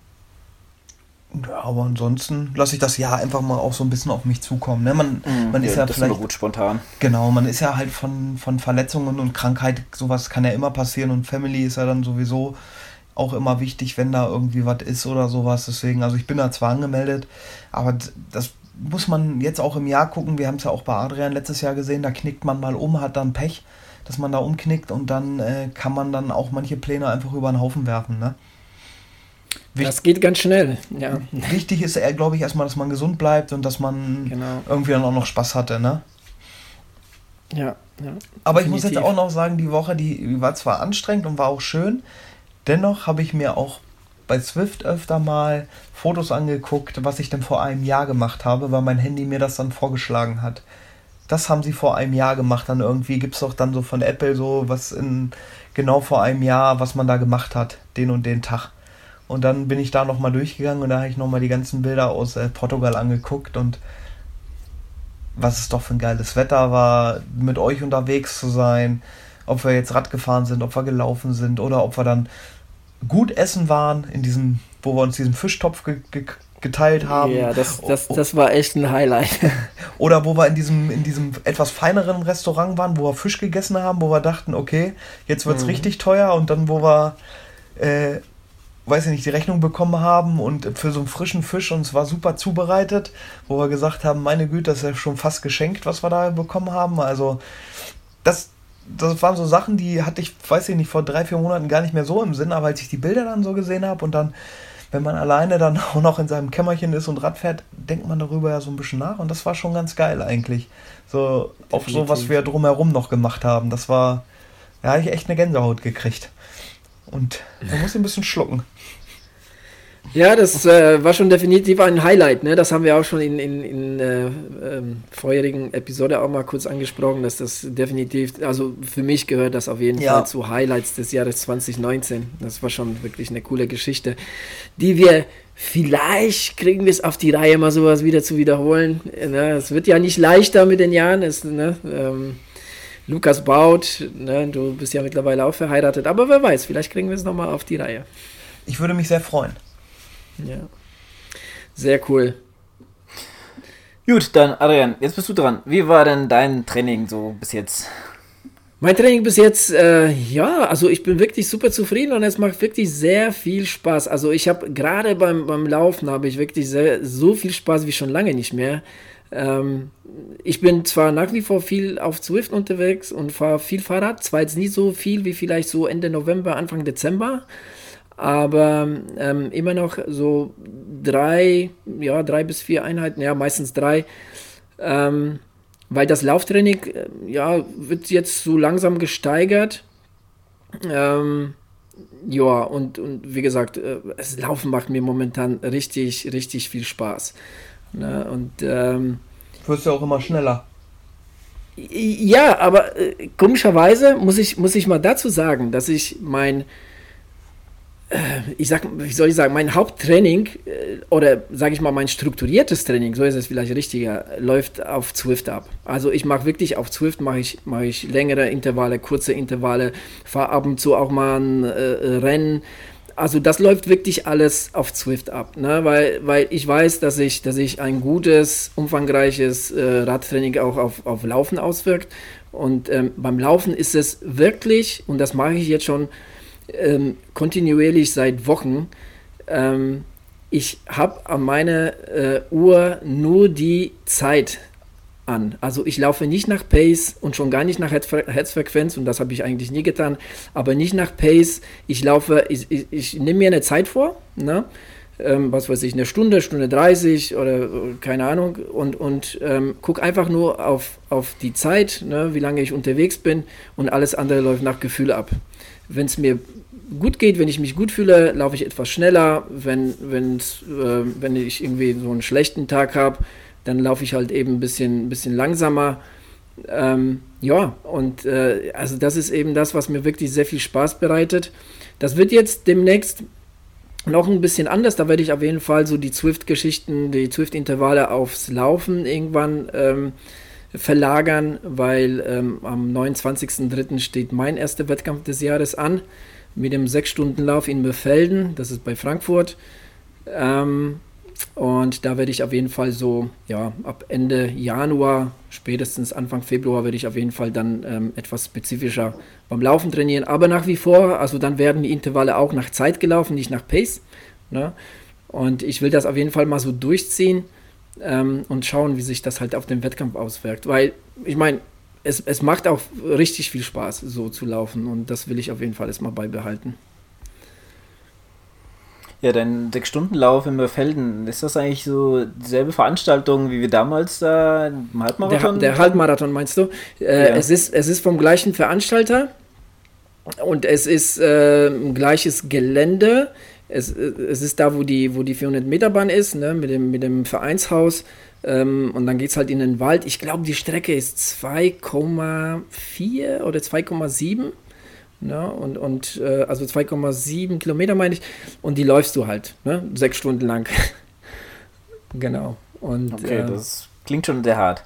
Ja, aber ansonsten lasse ich das Jahr einfach mal auch so ein bisschen auf mich zukommen. Ne? Man, mm, man ist ja, ja das vielleicht ist immer gut spontan. Genau, man ist ja halt von, von Verletzungen und Krankheit, sowas kann ja immer passieren und Family ist ja dann sowieso auch immer wichtig, wenn da irgendwie was ist oder sowas. Deswegen, also ich bin da zwar angemeldet, aber das muss man jetzt auch im Jahr gucken. Wir haben es ja auch bei Adrian letztes Jahr gesehen, da knickt man mal um, hat dann Pech, dass man da umknickt und dann äh, kann man dann auch manche Pläne einfach über den Haufen werfen, ne? Das geht ganz schnell, ja. Wichtig ist eher, glaube ich, erstmal, dass man gesund bleibt und dass man genau. irgendwie dann auch noch Spaß hatte, ne? Ja, ja. Aber definitiv. Ich muss jetzt auch noch sagen, die Woche, die war zwar anstrengend und war auch schön, dennoch habe ich mir auch bei Zwift öfter mal Fotos angeguckt, was ich denn vor einem Jahr gemacht habe, weil mein Handy mir das dann vorgeschlagen hat. Das haben sie vor einem Jahr gemacht, dann irgendwie gibt es doch dann so von Apple so was in genau vor einem Jahr, was man da gemacht hat, den und den Tag. Und dann bin ich da nochmal durchgegangen und da habe ich nochmal die ganzen Bilder aus äh, Portugal angeguckt und was es doch für ein geiles Wetter war, mit euch unterwegs zu sein, ob wir jetzt Rad gefahren sind, ob wir gelaufen sind oder ob wir dann gut essen waren, in diesem, wo wir uns diesen Fischtopf ge- ge- geteilt haben. Ja, das, das, das war echt ein Highlight. Oder wo wir in diesem, in diesem etwas feineren Restaurant waren, wo wir Fisch gegessen haben, wo wir dachten, okay, jetzt wird's mhm. richtig teuer und dann, wo wir, äh, weiß ich nicht, die Rechnung bekommen haben und für so einen frischen Fisch und es war super zubereitet, wo wir gesagt haben, meine Güte, das ist ja schon fast geschenkt, was wir da bekommen haben. Also das, das waren so Sachen, die hatte ich, weiß ich nicht, vor drei, vier Monaten gar nicht mehr so im Sinn, aber als ich die Bilder dann so gesehen habe und dann, wenn man alleine dann auch noch in seinem Kämmerchen ist und Rad fährt, denkt man darüber ja so ein bisschen nach und das war schon ganz geil eigentlich. So, auch so, was wir drumherum noch gemacht haben, das war, ja, habe ich echt eine Gänsehaut gekriegt. Und da muss ich ein bisschen schlucken. Ja, das äh, war schon definitiv ein Highlight, ne? Das haben wir auch schon in, in, in äh, ähm, vorherigen Episode auch mal kurz angesprochen, dass das definitiv, also für mich gehört das auf jeden ja. Fall zu Highlights des Jahres zwanzig neunzehn. Das war schon wirklich eine coole Geschichte, die wir vielleicht kriegen wir es auf die Reihe, mal sowas wieder zu wiederholen. Ne? Es wird ja nicht leichter mit den Jahren, es, ne? ähm, Lukas Baut, ne, du bist ja mittlerweile auch verheiratet, aber wer weiß, vielleicht kriegen wir es nochmal auf die Reihe. Ich würde mich sehr freuen. Ja, sehr cool. Gut, dann Adrian, jetzt bist du dran. Wie war denn dein Training so bis jetzt? Mein Training bis jetzt, äh, ja, also ich bin wirklich super zufrieden und es macht wirklich sehr viel Spaß. Also ich habe gerade beim, beim Laufen habe ich wirklich sehr, so viel Spaß wie schon lange nicht mehr. Ähm, ich bin zwar nach wie vor viel auf Zwift unterwegs und fahre viel Fahrrad, zwar jetzt nicht so viel wie vielleicht so Ende November, Anfang Dezember, aber ähm, immer noch so drei, ja, drei bis vier Einheiten, ja, meistens drei, ähm, weil das Lauftraining, äh, ja, wird jetzt so langsam gesteigert, ähm, ja, und, und wie gesagt, äh, das Laufen macht mir momentan richtig, richtig viel Spaß. Ne, und ähm, wirst du auch immer schneller. Ja, aber äh, komischerweise muss ich, muss ich mal dazu sagen, dass ich mein, äh, ich sag, wie soll ich sagen, mein Haupttraining äh, oder sage ich mal mein strukturiertes Training, so ist es vielleicht richtiger, läuft auf Zwift ab. Also ich mache wirklich auf Zwift, mache ich, mache ich längere Intervalle, kurze Intervalle, fahre ab und zu auch mal ein äh, Rennen. Also das läuft wirklich alles auf Zwift ab, ne? weil, weil ich weiß, dass ich, dass ich ein gutes, umfangreiches äh, Radtraining auch auf, auf Laufen auswirkt. Und ähm, beim Laufen ist es wirklich, und das mache ich jetzt schon ähm, kontinuierlich seit Wochen, ähm, ich habe an meiner äh, Uhr nur die Zeit an. Also ich laufe nicht nach Pace und schon gar nicht nach Herzfrequenz und das habe ich eigentlich nie getan, aber nicht nach Pace. Ich laufe, ich, ich, ich nehme mir eine Zeit vor, ne? ähm, was weiß ich, eine Stunde, Stunde dreißig oder keine Ahnung und, und ähm, gucke einfach nur auf, auf die Zeit, ne? Wie lange ich unterwegs bin und alles andere läuft nach Gefühl ab. Wenn es mir gut geht, wenn ich mich gut fühle, laufe ich etwas schneller. Wenn, wenn's, äh, wenn ich irgendwie so einen schlechten Tag habe, dann laufe ich halt eben ein bisschen, bisschen langsamer. Ähm, ja, und äh, also das ist eben das, was mir wirklich sehr viel Spaß bereitet. Das wird jetzt demnächst noch ein bisschen anders. Da werde ich auf jeden Fall so die Zwift-Geschichten, die Zwift-Intervalle aufs Laufen irgendwann ähm, verlagern, weil ähm, am neunundzwanzigsten dritten steht mein erster Wettkampf des Jahres an mit dem sechs Stunden Lauf in Mörfelden. Das ist bei Frankfurt. Ähm, Und da werde ich auf jeden Fall so, ja, ab Ende Januar, spätestens Anfang Februar werde ich auf jeden Fall dann ähm, etwas spezifischer beim Laufen trainieren. Aber nach wie vor, also dann werden die Intervalle auch nach Zeit gelaufen, nicht nach Pace. Ne? Und ich will das auf jeden Fall mal so durchziehen ähm, und schauen, wie sich das halt auf den Wettkampf auswirkt. Weil, ich meine, es, es macht auch richtig viel Spaß, so zu laufen. Und das will ich auf jeden Fall erstmal beibehalten. Ja, dein sechs-Stunden-Lauf in Mörfelden, ist das eigentlich so dieselbe Veranstaltung, wie wir damals da im Halbmarathon? Der, der Halbmarathon meinst du? Äh, ja. es, ist, es ist vom gleichen Veranstalter und es ist äh, ein gleiches Gelände. Es, es ist da, wo die, wo die vierhundert Meter Bahn ist, ne, mit dem, mit dem Vereinshaus. Ähm, und dann geht es halt in den Wald. Ich glaube, die Strecke ist zwei Komma vier oder zwei Komma sieben. Ne? Und, und äh, also zwei Komma sieben Kilometer meine ich. Und die läufst du halt, ne? Sechs Stunden lang. Genau. Und, okay, äh, das klingt schon sehr hart.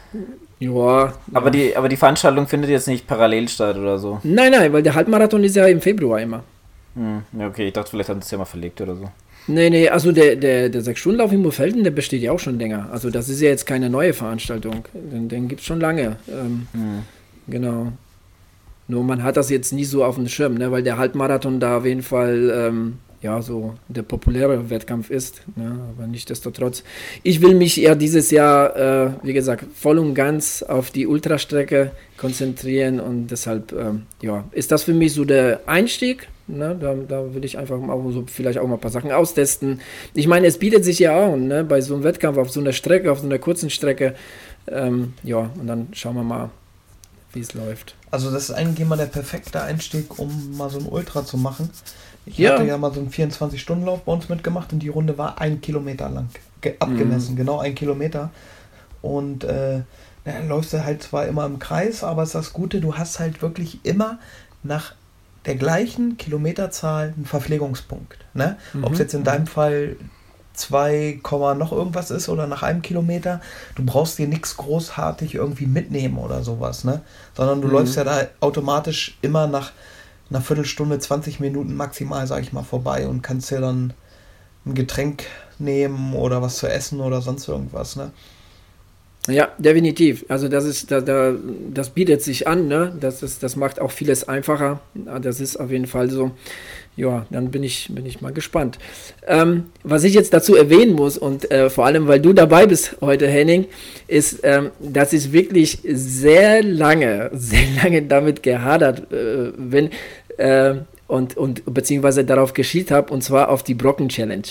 Ja. Aber, ja. Die, aber die Veranstaltung findet jetzt nicht parallel statt oder so? Nein, nein, weil der Halbmarathon ist ja im Februar immer. Hm, ja, okay, ich dachte, vielleicht haben sie es ja mal verlegt oder so. Nee, nee, also der, der, der sechs-Stunden-Lauf in Burgfelden, der besteht ja auch schon länger. Also das ist ja jetzt keine neue Veranstaltung. Den, den gibt es schon lange. Ähm, hm. Genau. Nur man hat das jetzt nie so auf dem Schirm, ne? Weil der Halbmarathon da auf jeden Fall ähm, ja so der populäre Wettkampf ist. Ne? Aber nichtsdestotrotz. Ich will mich eher dieses Jahr, äh, wie gesagt, voll und ganz auf die Ultrastrecke konzentrieren und deshalb ähm, ja, ist das für mich so der Einstieg. Ne, da, da will ich einfach auch so vielleicht auch mal ein paar Sachen austesten. Ich meine, es bietet sich ja auch, ne, bei so einem Wettkampf auf so einer Strecke, auf so einer kurzen Strecke. Ähm, ja, und dann schauen wir mal, wie es läuft. Also das ist eigentlich immer der perfekte Einstieg, um mal so ein Ultra zu machen. Ich ja. hatte ja mal so einen vierundzwanzig-Stunden-Lauf bei uns mitgemacht und die Runde war ein Kilometer lang ge- abgemessen, mhm. genau ein Kilometer. Und äh, na, dann läufst du halt zwar immer im Kreis, aber es ist das Gute, du hast halt wirklich immer nach der gleichen Kilometerzahl einen Verpflegungspunkt. Ne? Mhm. Ob es jetzt in deinem Fall zwei, noch irgendwas ist oder nach einem Kilometer, du brauchst dir nichts großartig irgendwie mitnehmen oder sowas, ne? Sondern du mhm. läufst ja da automatisch immer nach einer Viertelstunde, zwanzig Minuten maximal, sag ich mal, vorbei und kannst dir dann ein Getränk nehmen oder was zu essen oder sonst irgendwas, ne? Ja, definitiv. Also das ist, da, da, das bietet sich an, ne? Das ist, das macht auch vieles einfacher. Das ist auf jeden Fall so. Ja, dann bin ich, bin ich mal gespannt. Ähm, was ich jetzt dazu erwähnen muss und äh, vor allem, weil du dabei bist heute, Henning, ist, ähm, dass ich wirklich sehr lange, sehr lange damit gehadert äh, bin äh, und, und beziehungsweise darauf geschielt habe, und zwar auf die Brocken-Challenge.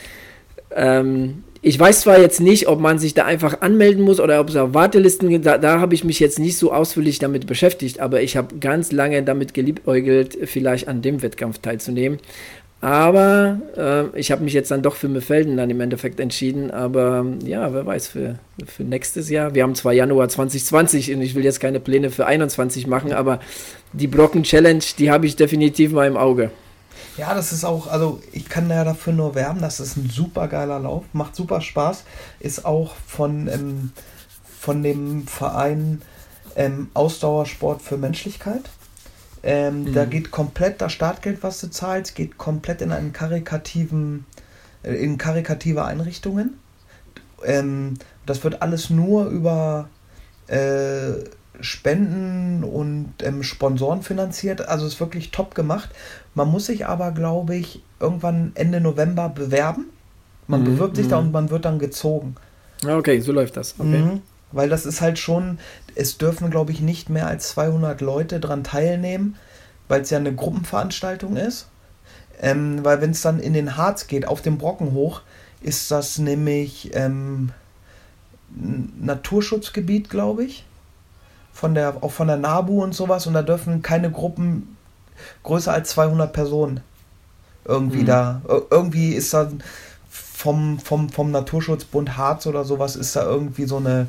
Ähm, Ich weiß zwar jetzt nicht, ob man sich da einfach anmelden muss oder ob es auf Wartelisten gibt, da, da habe ich mich jetzt nicht so ausführlich damit beschäftigt, aber ich habe ganz lange damit geliebäugelt, vielleicht an dem Wettkampf teilzunehmen. Aber äh, ich habe mich jetzt dann doch für Meffelden dann im Endeffekt entschieden, aber ja, wer weiß, für, für nächstes Jahr. Wir haben zwar Januar zwanzig zwanzig und ich will jetzt keine Pläne für einundzwanzig machen, aber die Brocken Challenge, die habe ich definitiv mal im Auge. Ja, das ist auch, also ich kann ja dafür nur werben, das ist ein super geiler Lauf, macht super Spaß, ist auch von, ähm, von dem Verein ähm, Ausdauersport für Menschlichkeit. Ähm, mhm. Da geht komplett das Startgeld, was du zahlst, geht komplett in einen karikativen, äh, in karikative Einrichtungen. Ähm, das wird alles nur über äh, Spenden und ähm, Sponsoren finanziert, also ist wirklich top gemacht. Man muss sich aber, glaube ich, irgendwann Ende November bewerben. Man mhm, bewirbt sich mhm. da und man wird dann gezogen. Okay, so läuft das. Okay. Mhm, weil das ist halt schon, es dürfen, glaube ich, nicht mehr als zweihundert Leute dran teilnehmen, weil es ja eine Gruppenveranstaltung ist. Ähm, weil wenn es dann in den Harz geht, auf dem Brocken hoch, ist das nämlich ähm, ein Naturschutzgebiet, glaube ich. Von der, auch von der NABU und sowas, und da dürfen keine Gruppen größer als zweihundert Personen irgendwie mhm. da, irgendwie ist da vom, vom, vom Naturschutzbund Harz oder sowas, ist da irgendwie so eine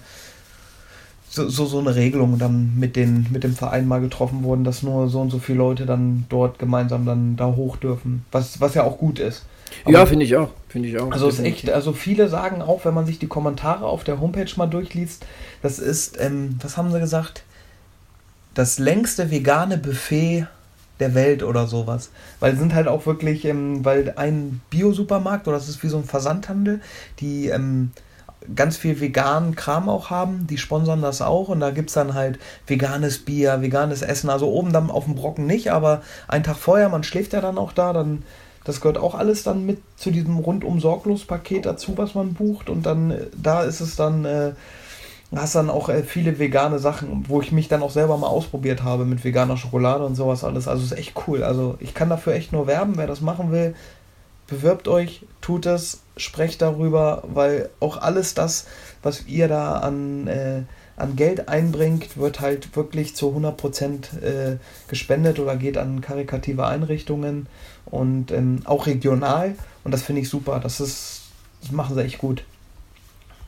so, so, so eine Regelung dann mit, den, mit dem Verein mal getroffen worden, dass nur so und so viele Leute dann dort gemeinsam dann da hoch dürfen, was, was ja auch gut ist. Aber ja, finde ich auch. Finde ich auch. Also ist echt, also viele sagen auch, wenn man sich die Kommentare auf der Homepage mal durchliest, das ist, ähm, was haben sie gesagt? Das längste vegane Buffet der Welt oder sowas. Weil sind halt auch wirklich, ähm, weil ein Bio-Supermarkt, oder das ist wie so ein Versandhandel, die ähm, ganz viel veganen Kram auch haben, die sponsern das auch, und da gibt es dann halt veganes Bier, veganes Essen, also oben dann auf dem Brocken nicht, aber einen Tag vorher, man schläft ja dann auch da, dann das gehört auch alles dann mit zu diesem Rundum-Sorglos-Paket dazu, was man bucht, und dann, da ist es dann, äh, hast dann auch äh, viele vegane Sachen, wo ich mich dann auch selber mal ausprobiert habe mit veganer Schokolade und sowas alles, also ist echt cool, also ich kann dafür echt nur werben, wer das machen will, bewirbt euch, tut es, sprecht darüber, weil auch alles das, was ihr da an, äh, an Geld einbringt, wird halt wirklich zu hundert Prozent äh, gespendet oder geht an karitative Einrichtungen und ähm, auch regional, und das finde ich super, das ist, das machen sie echt gut.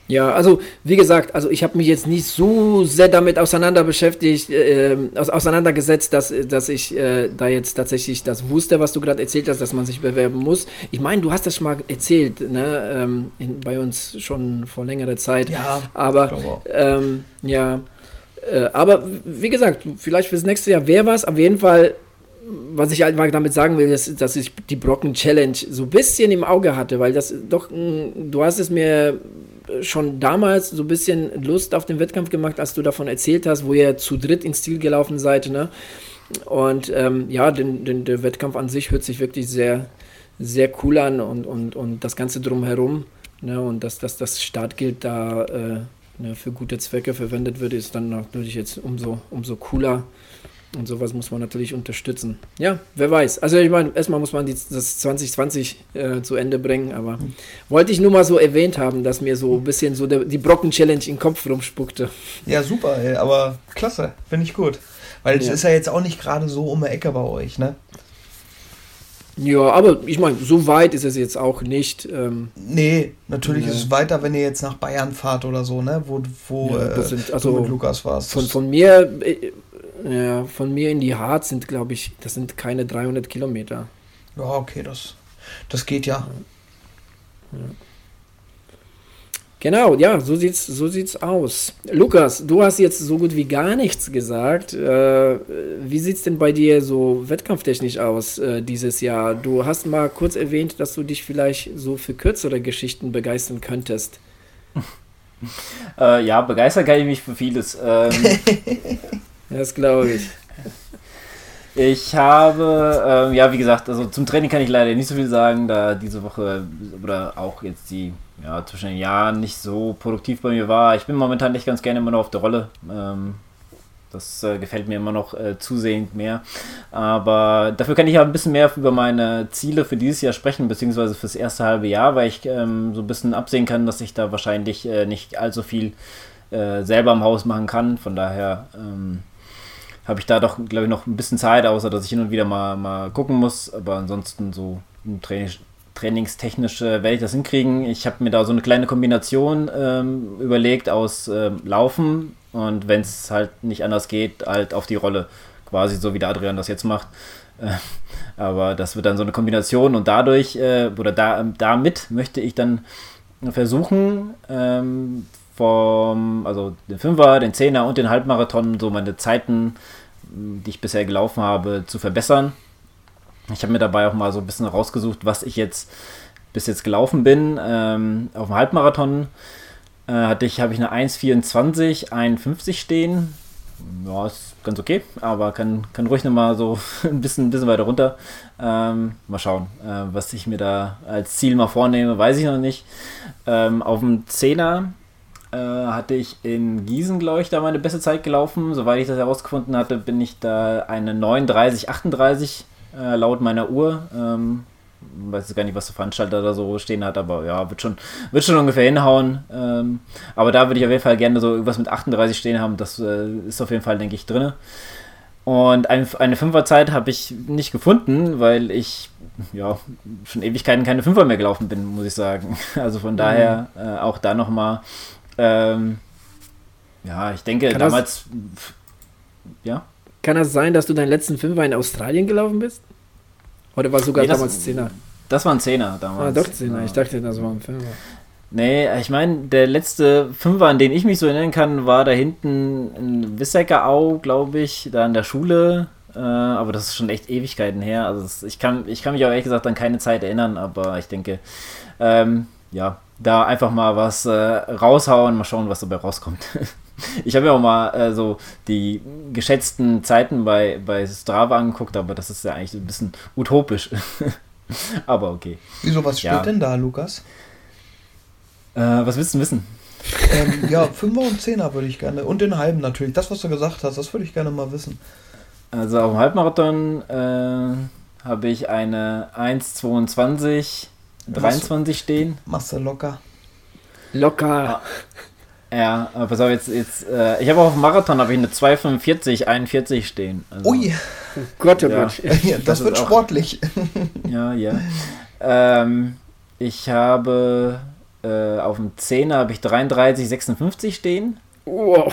Ja, also wie gesagt, also ich habe mich jetzt nicht so sehr damit auseinander beschäftigt, äh, auseinandergesetzt, dass, dass ich äh, da jetzt tatsächlich das wusste, was du gerade erzählt hast, dass man sich bewerben muss. Ich meine, du hast das schon mal erzählt, ne, ähm, in, bei uns schon vor längerer Zeit. Ja, aber ähm, ja, äh, aber wie gesagt, vielleicht fürs nächste Jahr wäre was. Auf jeden Fall, was ich einfach damit sagen will, ist, dass ich die Brocken Challenge so ein bisschen im Auge hatte, weil das doch, mh, du hast es mir schon damals so ein bisschen Lust auf den Wettkampf gemacht, als du davon erzählt hast, wo ihr zu dritt ins Ziel gelaufen seid, ne? Und ähm, ja, den, den, der Wettkampf an sich hört sich wirklich sehr, sehr cool an und, und, und das Ganze drumherum, ne? Und dass, dass das Startgeld da äh, ne, für gute Zwecke verwendet wird, ist dann natürlich jetzt umso, umso cooler. Und sowas muss man natürlich unterstützen. Ja, wer weiß. Also ich meine, erstmal muss man die, das zwanzig zwanzig äh, zu Ende bringen, aber mhm. wollte ich nur mal so erwähnt haben, dass mir so ein bisschen so der, die Brocken-Challenge in den Kopf rumspuckte. Ja, super, ey, aber klasse, finde ich gut. Weil es ja. ist ja jetzt auch nicht gerade so um die Ecke bei euch, ne? Ja, aber ich meine, so weit ist es jetzt auch nicht. Ähm, nee, natürlich ne. ist es weiter, wenn ihr jetzt nach Bayern fahrt oder so, ne? Wo, wo ja, das äh, sind, also du mit Lukas warst. Von, von mir... Äh, Ja, von mir in die Harz sind, glaube ich, das sind keine dreihundert Kilometer. Ja, okay, das, das geht ja. ja. Genau, ja, so sieht's, so sieht's aus. Lukas, du hast jetzt so gut wie gar nichts gesagt. Äh, wie sieht's denn bei dir so wettkampftechnisch aus äh, dieses Jahr? Du hast mal kurz erwähnt, dass du dich vielleicht so für kürzere Geschichten begeistern könntest. Äh, ja, begeistern kann ich mich für vieles. Ähm, Das glaube ich. Ich habe, ähm, ja, wie gesagt, also zum Training kann ich leider nicht so viel sagen, da diese Woche oder auch jetzt die, ja, zwischen den Jahren nicht so produktiv bei mir war. Ich bin momentan nicht ganz gerne immer noch auf der Rolle. Ähm, das äh, gefällt mir immer noch äh, zusehend mehr. Aber dafür kann ich ja ein bisschen mehr über meine Ziele für dieses Jahr sprechen, beziehungsweise fürs erste halbe Jahr, weil ich ähm, so ein bisschen absehen kann, dass ich da wahrscheinlich äh, nicht allzu viel äh, selber im Haus machen kann. Von daher ähm, habe ich da doch, glaube ich, noch ein bisschen Zeit, außer dass ich hin und wieder mal, mal gucken muss. Aber ansonsten so Training, trainingstechnisch äh, werde ich das hinkriegen. Ich habe mir da so eine kleine Kombination ähm, überlegt aus ähm, Laufen und wenn es halt nicht anders geht, halt auf die Rolle. Quasi so, wie der Adrian das jetzt macht. Äh, aber das wird dann so eine Kombination und dadurch, äh, oder da, damit möchte ich dann versuchen, ähm, vom, also den Fünfer, den Zehner und den Halbmarathon, so meine Zeiten, die ich bisher gelaufen habe, zu verbessern. Ich habe mir dabei auch mal so ein bisschen rausgesucht, was ich jetzt bis jetzt gelaufen bin. Ähm, auf dem Halbmarathon äh, hatte ich, habe ich eine eins vierundzwanzig einundfünfzig stehen. Ja, ist ganz okay, aber kann, kann ruhig nochmal so ein bisschen, ein bisschen weiter runter. Ähm, mal schauen, äh, was ich mir da als Ziel mal vornehme, weiß ich noch nicht. Ähm, auf dem Zehner hatte ich in Gießen, glaube ich, da meine beste Zeit gelaufen. Soweit ich das herausgefunden hatte, bin ich da eine neununddreißig achtunddreißig äh, laut meiner Uhr. Ähm, weiß gar nicht, was der Veranstalter da so stehen hat, aber ja, wird schon, wird schon ungefähr hinhauen. Ähm, aber da würde ich auf jeden Fall gerne so irgendwas mit achtunddreißig stehen haben. Das äh, ist auf jeden Fall, denke ich, drin. Und ein, eine Fünferzeit habe ich nicht gefunden, weil ich ja schon Ewigkeiten keine Fünfer mehr gelaufen bin, muss ich sagen. Also von daher äh, auch da nochmal Ähm, ja, ich denke, kann damals, das, ja. Kann das sein, dass du deinen letzten Fünfer in Australien gelaufen bist? Oder war sogar nee, das, damals Zehner? Das war ein Zehner damals. Ah, doch Zehner. Ja. Ich dachte, das war ein Fünfer. Nee, ich meine, der letzte Fünfer, an den ich mich so erinnern kann, war da hinten in Wissecker-Au, glaube ich, da in der Schule. Äh, aber das ist schon echt Ewigkeiten her. Also das, ich, kann, ich kann mich auch ehrlich gesagt an keine Zeit erinnern, aber ich denke, ähm, ja, da einfach mal was äh, raushauen, mal schauen, was dabei rauskommt. Ich habe ja auch mal äh, so die geschätzten Zeiten bei, bei Strava angeguckt, aber das ist ja eigentlich ein bisschen utopisch. Aber okay. Wieso, was steht ja. denn da, Lukas? Äh, was willst du wissen? Ähm, ja, Fünfer und Zehner würde ich gerne. Und den halben natürlich. Das, was du gesagt hast, das würde ich gerne mal wissen. Also auf dem Halbmarathon äh, habe ich eine eins zweiundzwanzig dreiundzwanzig stehen. Machst du locker. Locker. Ja, aber pass auf, jetzt, jetzt äh, ich habe auch auf dem Marathon habe ich eine zwei fünfundvierzig einundvierzig stehen. Also, Ui. Oh Gott, oh ja. Gott. Ja, das, das wird sportlich. Ja, ja. Ähm, ich habe äh, auf dem Zehner habe ich dreiunddreißig sechsundfünfzig stehen. Wow.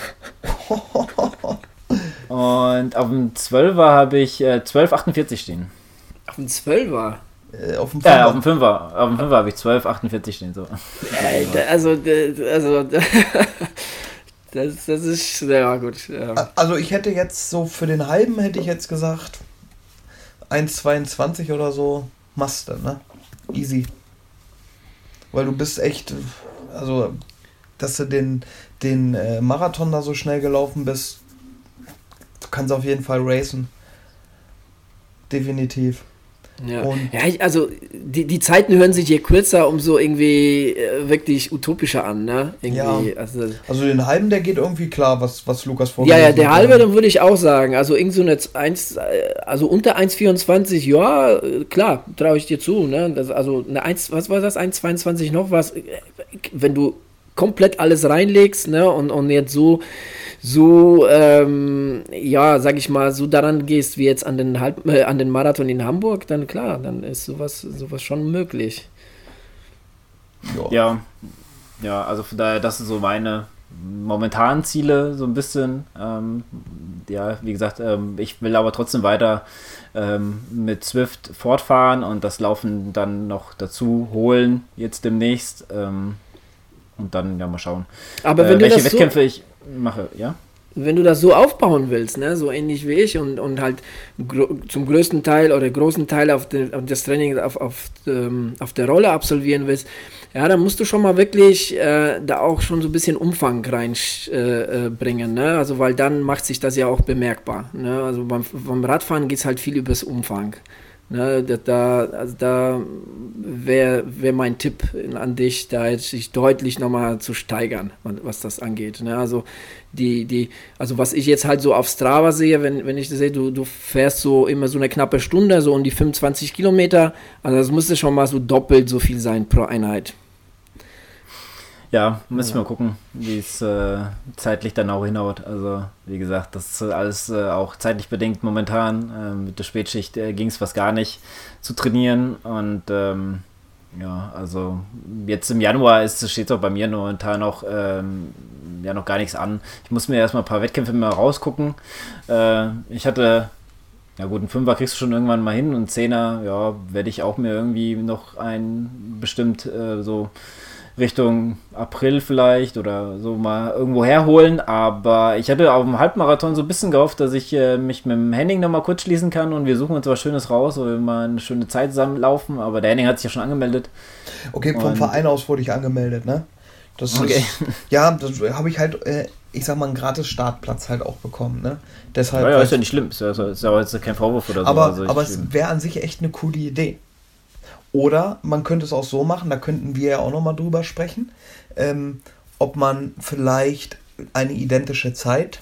Und auf dem Zwölfer habe ich äh, zwölf achtundvierzig stehen. Auf dem Zwölfer? Äh, auf dem Fünfer. Ja, auf dem Fünfer. Auf dem Fünfer habe ich zwölf achtundvierzig stehen. So. Äh, da, also, also das, das ist, ja gut. Ja. Also ich hätte jetzt so für den halben hätte ich jetzt gesagt eins zweiundzwanzig oder so machst du, ne? Easy. Weil du bist echt, also dass du den, den äh, Marathon da so schnell gelaufen bist, du kannst auf jeden Fall racen. Definitiv. Ja, ja ich, also die, die Zeiten hören sich je kürzer, umso irgendwie äh, wirklich utopischer an, ne? Irgendwie, ja. also, also den halben, der geht irgendwie klar, was, was Lukas vorgelesen hat. Ja, ja, der halbe, dann würde ich auch sagen. Also irgend so eine eins, also unter eins vierundzwanzig, ja, klar, traue ich dir zu, ne? Das, also eine eins, was war das, eins zweiundzwanzig noch was? Wenn du komplett alles reinlegst, ne? Und, und jetzt so so, ähm, ja, sag ich mal, so daran gehst wie jetzt an den, Halb, äh, an den Marathon in Hamburg, dann klar, dann ist sowas, sowas schon möglich. Ja, ja, also von daher, das sind so meine momentanen Ziele, so ein bisschen. Ähm, ja, wie gesagt, ähm, ich will aber trotzdem weiter ähm, mit Zwift fortfahren und das Laufen dann noch dazu holen, jetzt demnächst. Ähm, und dann, ja, mal schauen, aber wenn äh, du welche das Wettkämpfe so ich mache, ja? Wenn du das so aufbauen willst, ne, so ähnlich wie ich und, und halt gro- zum größten Teil oder großen Teil auf, de, auf das Training auf, auf, ähm, auf der Rolle absolvieren willst, ja, dann musst du schon mal wirklich äh, da auch schon so ein bisschen Umfang reinbringen, äh, ne, also weil dann macht sich das ja auch bemerkbar, ne, also beim, beim Radfahren geht es halt viel übers Umfang. Ne, da, also da wäre wär mein Tipp an dich, da jetzt sich deutlich nochmal zu steigern, was das angeht. Ne? Also die, die, also was ich jetzt halt so auf Strava sehe, wenn, wenn ich das sehe, du, du fährst so immer so eine knappe Stunde, so um die fünfundzwanzig Kilometer, also das müsste schon mal so doppelt so viel sein pro Einheit. Ja, müssen wir mal gucken, wie es äh, zeitlich dann auch hinhaut. Also, wie gesagt, das ist alles äh, auch zeitlich bedingt momentan. Äh, mit der Spätschicht äh, ging es fast gar nicht zu trainieren. Und ähm, ja, also jetzt im Januar ist, steht es auch bei mir momentan noch, ähm, ja, noch gar nichts an. Ich muss mir erstmal ein paar Wettkämpfe mal rausgucken. Äh, ich hatte, ja gut, einen Fünfer kriegst du schon irgendwann mal hin und einen Zehner, ja, werde ich auch mir irgendwie noch einen bestimmt äh, so Richtung April vielleicht oder so mal irgendwo herholen, aber ich hatte auf dem Halbmarathon so ein bisschen gehofft, dass ich äh, mich mit dem Henning nochmal kurz schließen kann und wir suchen uns was Schönes raus oder wir mal eine schöne Zeit zusammenlaufen, aber der Henning hat sich ja schon angemeldet. Okay, vom und Verein aus wurde ich angemeldet, ne? Das okay. Ist, ja, das habe ich halt, äh, ich sag mal, einen gratis Startplatz halt auch bekommen, ne? Deshalb, ja, ja, ist ja nicht schlimm, ist ja, ist ja jetzt kein Vorwurf oder so. Aber, also aber es wäre an sich echt eine coole Idee. Oder man könnte es auch so machen, da könnten wir ja auch nochmal drüber sprechen, ähm, ob man vielleicht eine identische Zeit,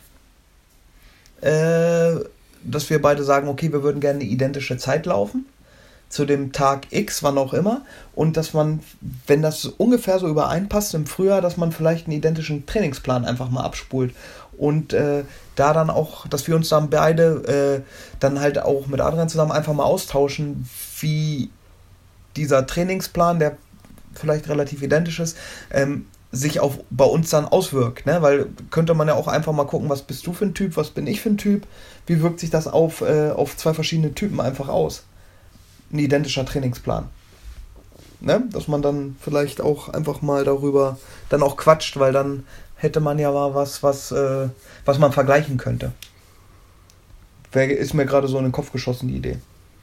äh, dass wir beide sagen, okay, wir würden gerne eine identische Zeit laufen, zu dem Tag X, wann auch immer, und dass man, wenn das ungefähr so übereinpasst im Frühjahr, dass man vielleicht einen identischen Trainingsplan einfach mal abspult und äh, da dann auch, dass wir uns dann beide äh, dann halt auch mit Adrian zusammen einfach mal austauschen, wie dieser Trainingsplan, der vielleicht relativ identisch ist, ähm, sich auf, bei uns dann auswirkt, ne? Weil könnte man ja auch einfach mal gucken, was bist du für ein Typ, was bin ich für ein Typ, wie wirkt sich das auf, äh, auf zwei verschiedene Typen einfach aus? Ein identischer Trainingsplan. Ne? Dass man dann vielleicht auch einfach mal darüber dann auch quatscht, weil dann hätte man ja mal was, was, äh, was man vergleichen könnte. Wär, ist mir gerade so in den Kopf geschossen, die Idee.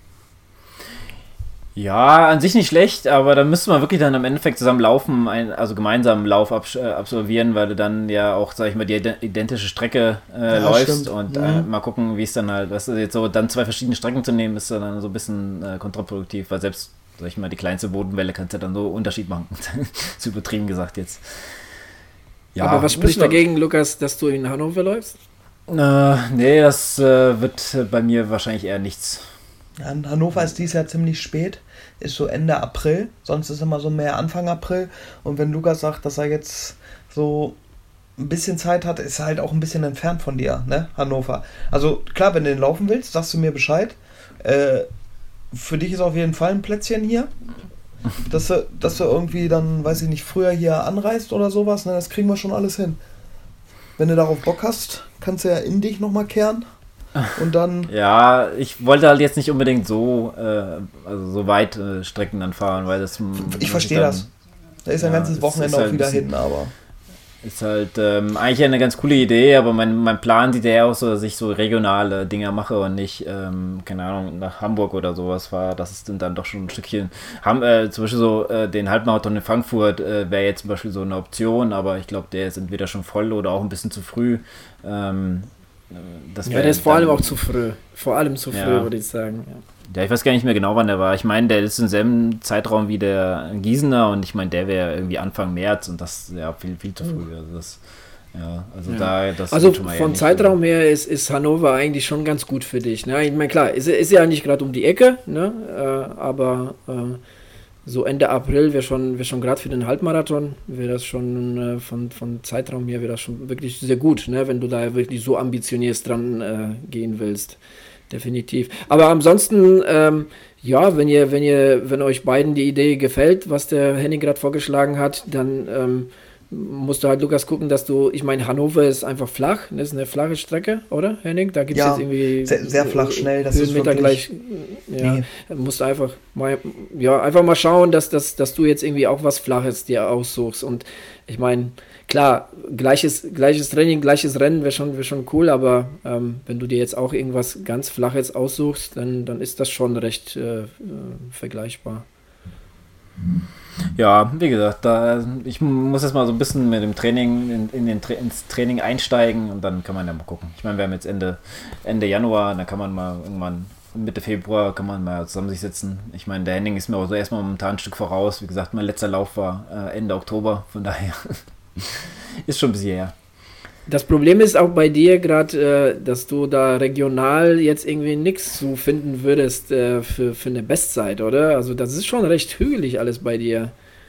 Ja, an sich nicht schlecht, aber da müsste man wirklich dann im Endeffekt zusammen laufen, ein, also gemeinsam einen Lauf abs- äh, absolvieren, weil du dann ja auch, sag ich mal, die identische Strecke äh, ja, läufst stimmt. und äh, mhm. mal gucken, wie es dann halt, weißt du, jetzt so dann zwei verschiedene Strecken zu nehmen, ist dann so ein bisschen äh, kontraproduktiv, weil selbst, sag ich mal, die kleinste Bodenwelle kannst du ja dann so Unterschied machen. Ist übertrieben gesagt jetzt. Ja, aber was spricht dagegen, Lukas, dass du in Hannover läufst? Äh, nee, das äh, wird bei mir wahrscheinlich eher nichts. Ja, in Hannover ist dies Jahr ziemlich spät, ist so Ende April, sonst ist immer so mehr Anfang April. Und wenn Lukas sagt, dass er jetzt so ein bisschen Zeit hat, ist er halt auch ein bisschen entfernt von dir, ne, Hannover. Also klar, wenn du den laufen willst, sagst du mir Bescheid. Äh, für dich ist auf jeden Fall ein Plätzchen hier. dass du, dass du irgendwie dann, weiß ich nicht, früher hier anreist oder sowas, ne, das kriegen wir schon alles hin. Wenn du darauf Bock hast, kannst du ja in dich nochmal kehren und dann... Ja, ich wollte halt jetzt nicht unbedingt so, äh, also so weit äh, Strecken dann fahren, weil das... Ich verstehe das. Da ist ja, ein ganzes Wochenende halt auch wieder hin, aber... Ist halt ähm, eigentlich eine ganz coole Idee, aber mein, mein Plan sieht ja eher aus, so, dass ich so regionale Dinger mache und nicht, ähm, keine Ahnung, nach Hamburg oder sowas fahre. Das ist dann doch schon ein Stückchen. Haben, äh, zum Beispiel so äh, den Halbmarathon in Frankfurt äh, wäre jetzt zum Beispiel so eine Option, aber ich glaube, der ist entweder schon voll oder auch ein bisschen zu früh. Ähm, das ja, der ist vor allem auch zu früh. Vor allem zu früh, ja. würde ich sagen. Ja. Ja, ich weiß gar nicht mehr genau, wann der war. Ich meine, der ist im selben Zeitraum wie der Gießener und ich meine, der wäre irgendwie Anfang März und das ja viel, viel zu früh. Also, das, ja, also, ja. Da, das also vom Zeitraum so. her ist, ist Hannover eigentlich schon ganz gut für dich. Ne? Ich meine, klar, ist, ist ja nicht gerade um die Ecke, ne? äh, aber äh, so Ende April wäre schon, wär schon gerade für den Halbmarathon, wäre das schon äh, von, von Zeitraum her wäre das schon wirklich sehr gut, ne? Wenn du da wirklich so ambitioniert dran äh, gehen willst. Definitiv. Aber ansonsten, ähm, ja, wenn ihr, wenn ihr, wenn euch beiden die Idee gefällt, was der Henning gerade vorgeschlagen hat, dann ähm, musst du halt, Lukas, gucken, dass du, ich meine, Hannover ist einfach flach, das ist eine flache Strecke, oder, Henning? Da gibt es ja, jetzt irgendwie... Sehr, sehr flach, schnell, das ist wirklich... Gleich, ja, nee. musst du einfach mal, ja, einfach mal schauen, dass, dass, dass du jetzt irgendwie auch was Flaches dir aussuchst und ich meine, klar, gleiches, gleiches Training, gleiches Rennen wäre schon, wär schon cool, aber ähm, wenn du dir jetzt auch irgendwas ganz Flaches aussuchst, dann, dann ist das schon recht äh, äh, vergleichbar. Ja, wie gesagt, da, ich muss jetzt mal so ein bisschen mit dem Training in, in den, ins Training einsteigen und dann kann man ja mal gucken. Ich meine, wir haben jetzt Ende, Ende Januar, dann kann man mal irgendwann Mitte Februar kann man mal zusammen sich setzen. Ich meine, der Henning ist mir auch so erstmal momentan ein Stück voraus. Wie gesagt, mein letzter Lauf war äh, Ende Oktober, von daher ist schon ein bisschen her. Das Problem ist auch bei dir gerade, äh, dass du da regional jetzt irgendwie nichts zu finden würdest äh, für, für eine Bestzeit, oder? Also das ist schon recht hügelig alles bei dir.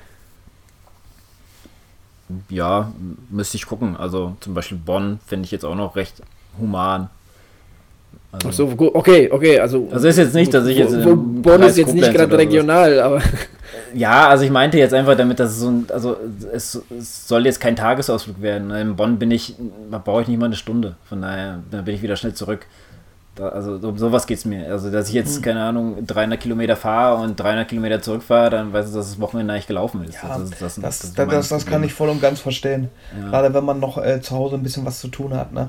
Ja, müsste ich gucken. Also zum Beispiel Bonn finde ich jetzt auch noch recht human. Also, Ach so, okay, okay, also... Also ist jetzt nicht, dass ich jetzt... Wo, wo Bonn ist jetzt nicht gerade regional, aber... Ja, also ich meinte jetzt einfach damit, dass es so ein... Also es, es soll jetzt kein Tagesausflug werden. In Bonn bin ich... Da brauche ich nicht mal eine Stunde. Von daher dann bin ich wieder schnell zurück. Da, also um sowas geht es mir. Also dass ich jetzt, keine Ahnung, dreihundert Kilometer fahre und dreihundert Kilometer zurückfahre, dann weiß ich, dass das Wochenende eigentlich gelaufen ist. Ja, das, das, das, das, das, das, das, das kann ich voll und ganz verstehen. Ja. Gerade wenn man noch äh, zu Hause ein bisschen was zu tun hat, ne?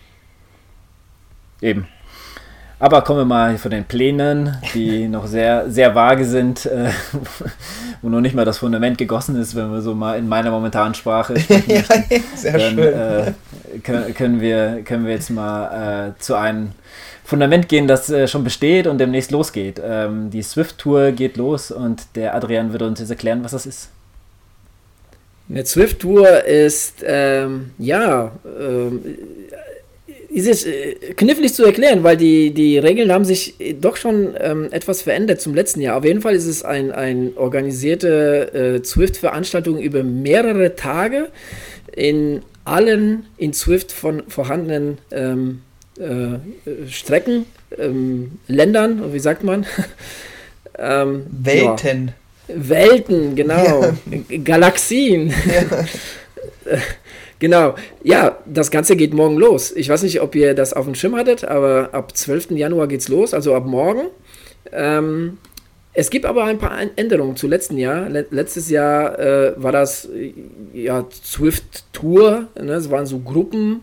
Eben. Aber kommen wir mal von den Plänen, die noch sehr, sehr vage sind, äh, wo noch nicht mal das Fundament gegossen ist, wenn wir so mal in meiner momentanen Sprache sprechen. Ja, sehr dann, schön. Äh, können, können, wir, können wir jetzt mal äh, zu einem Fundament gehen, das äh, schon besteht und demnächst losgeht. Ähm, die Zwift-Tour geht los und der Adrian wird uns jetzt erklären, was das ist. Eine Zwift-Tour ist, ähm, ja, ähm, ist es äh, knifflig zu erklären, weil die, die Regeln haben sich doch schon ähm, etwas verändert zum letzten Jahr. Auf jeden Fall ist es ein, ein organisierte äh, Zwift-Veranstaltung über mehrere Tage in allen in Zwift von vorhandenen ähm, äh, Strecken, ähm, Ländern, wie sagt man? ähm, Welten. Ja. Welten, genau. Ja. Galaxien. Ja. Genau, ja, das Ganze geht morgen los. Ich weiß nicht, ob ihr das auf dem Schirm hattet, aber ab zwölften Januar geht's los, also ab morgen. Ähm, es gibt aber ein paar Änderungen zu letzten Jahr. Let- letztes Jahr äh, war das ja Zwift Tour, ne? Es waren so Gruppenfahrten,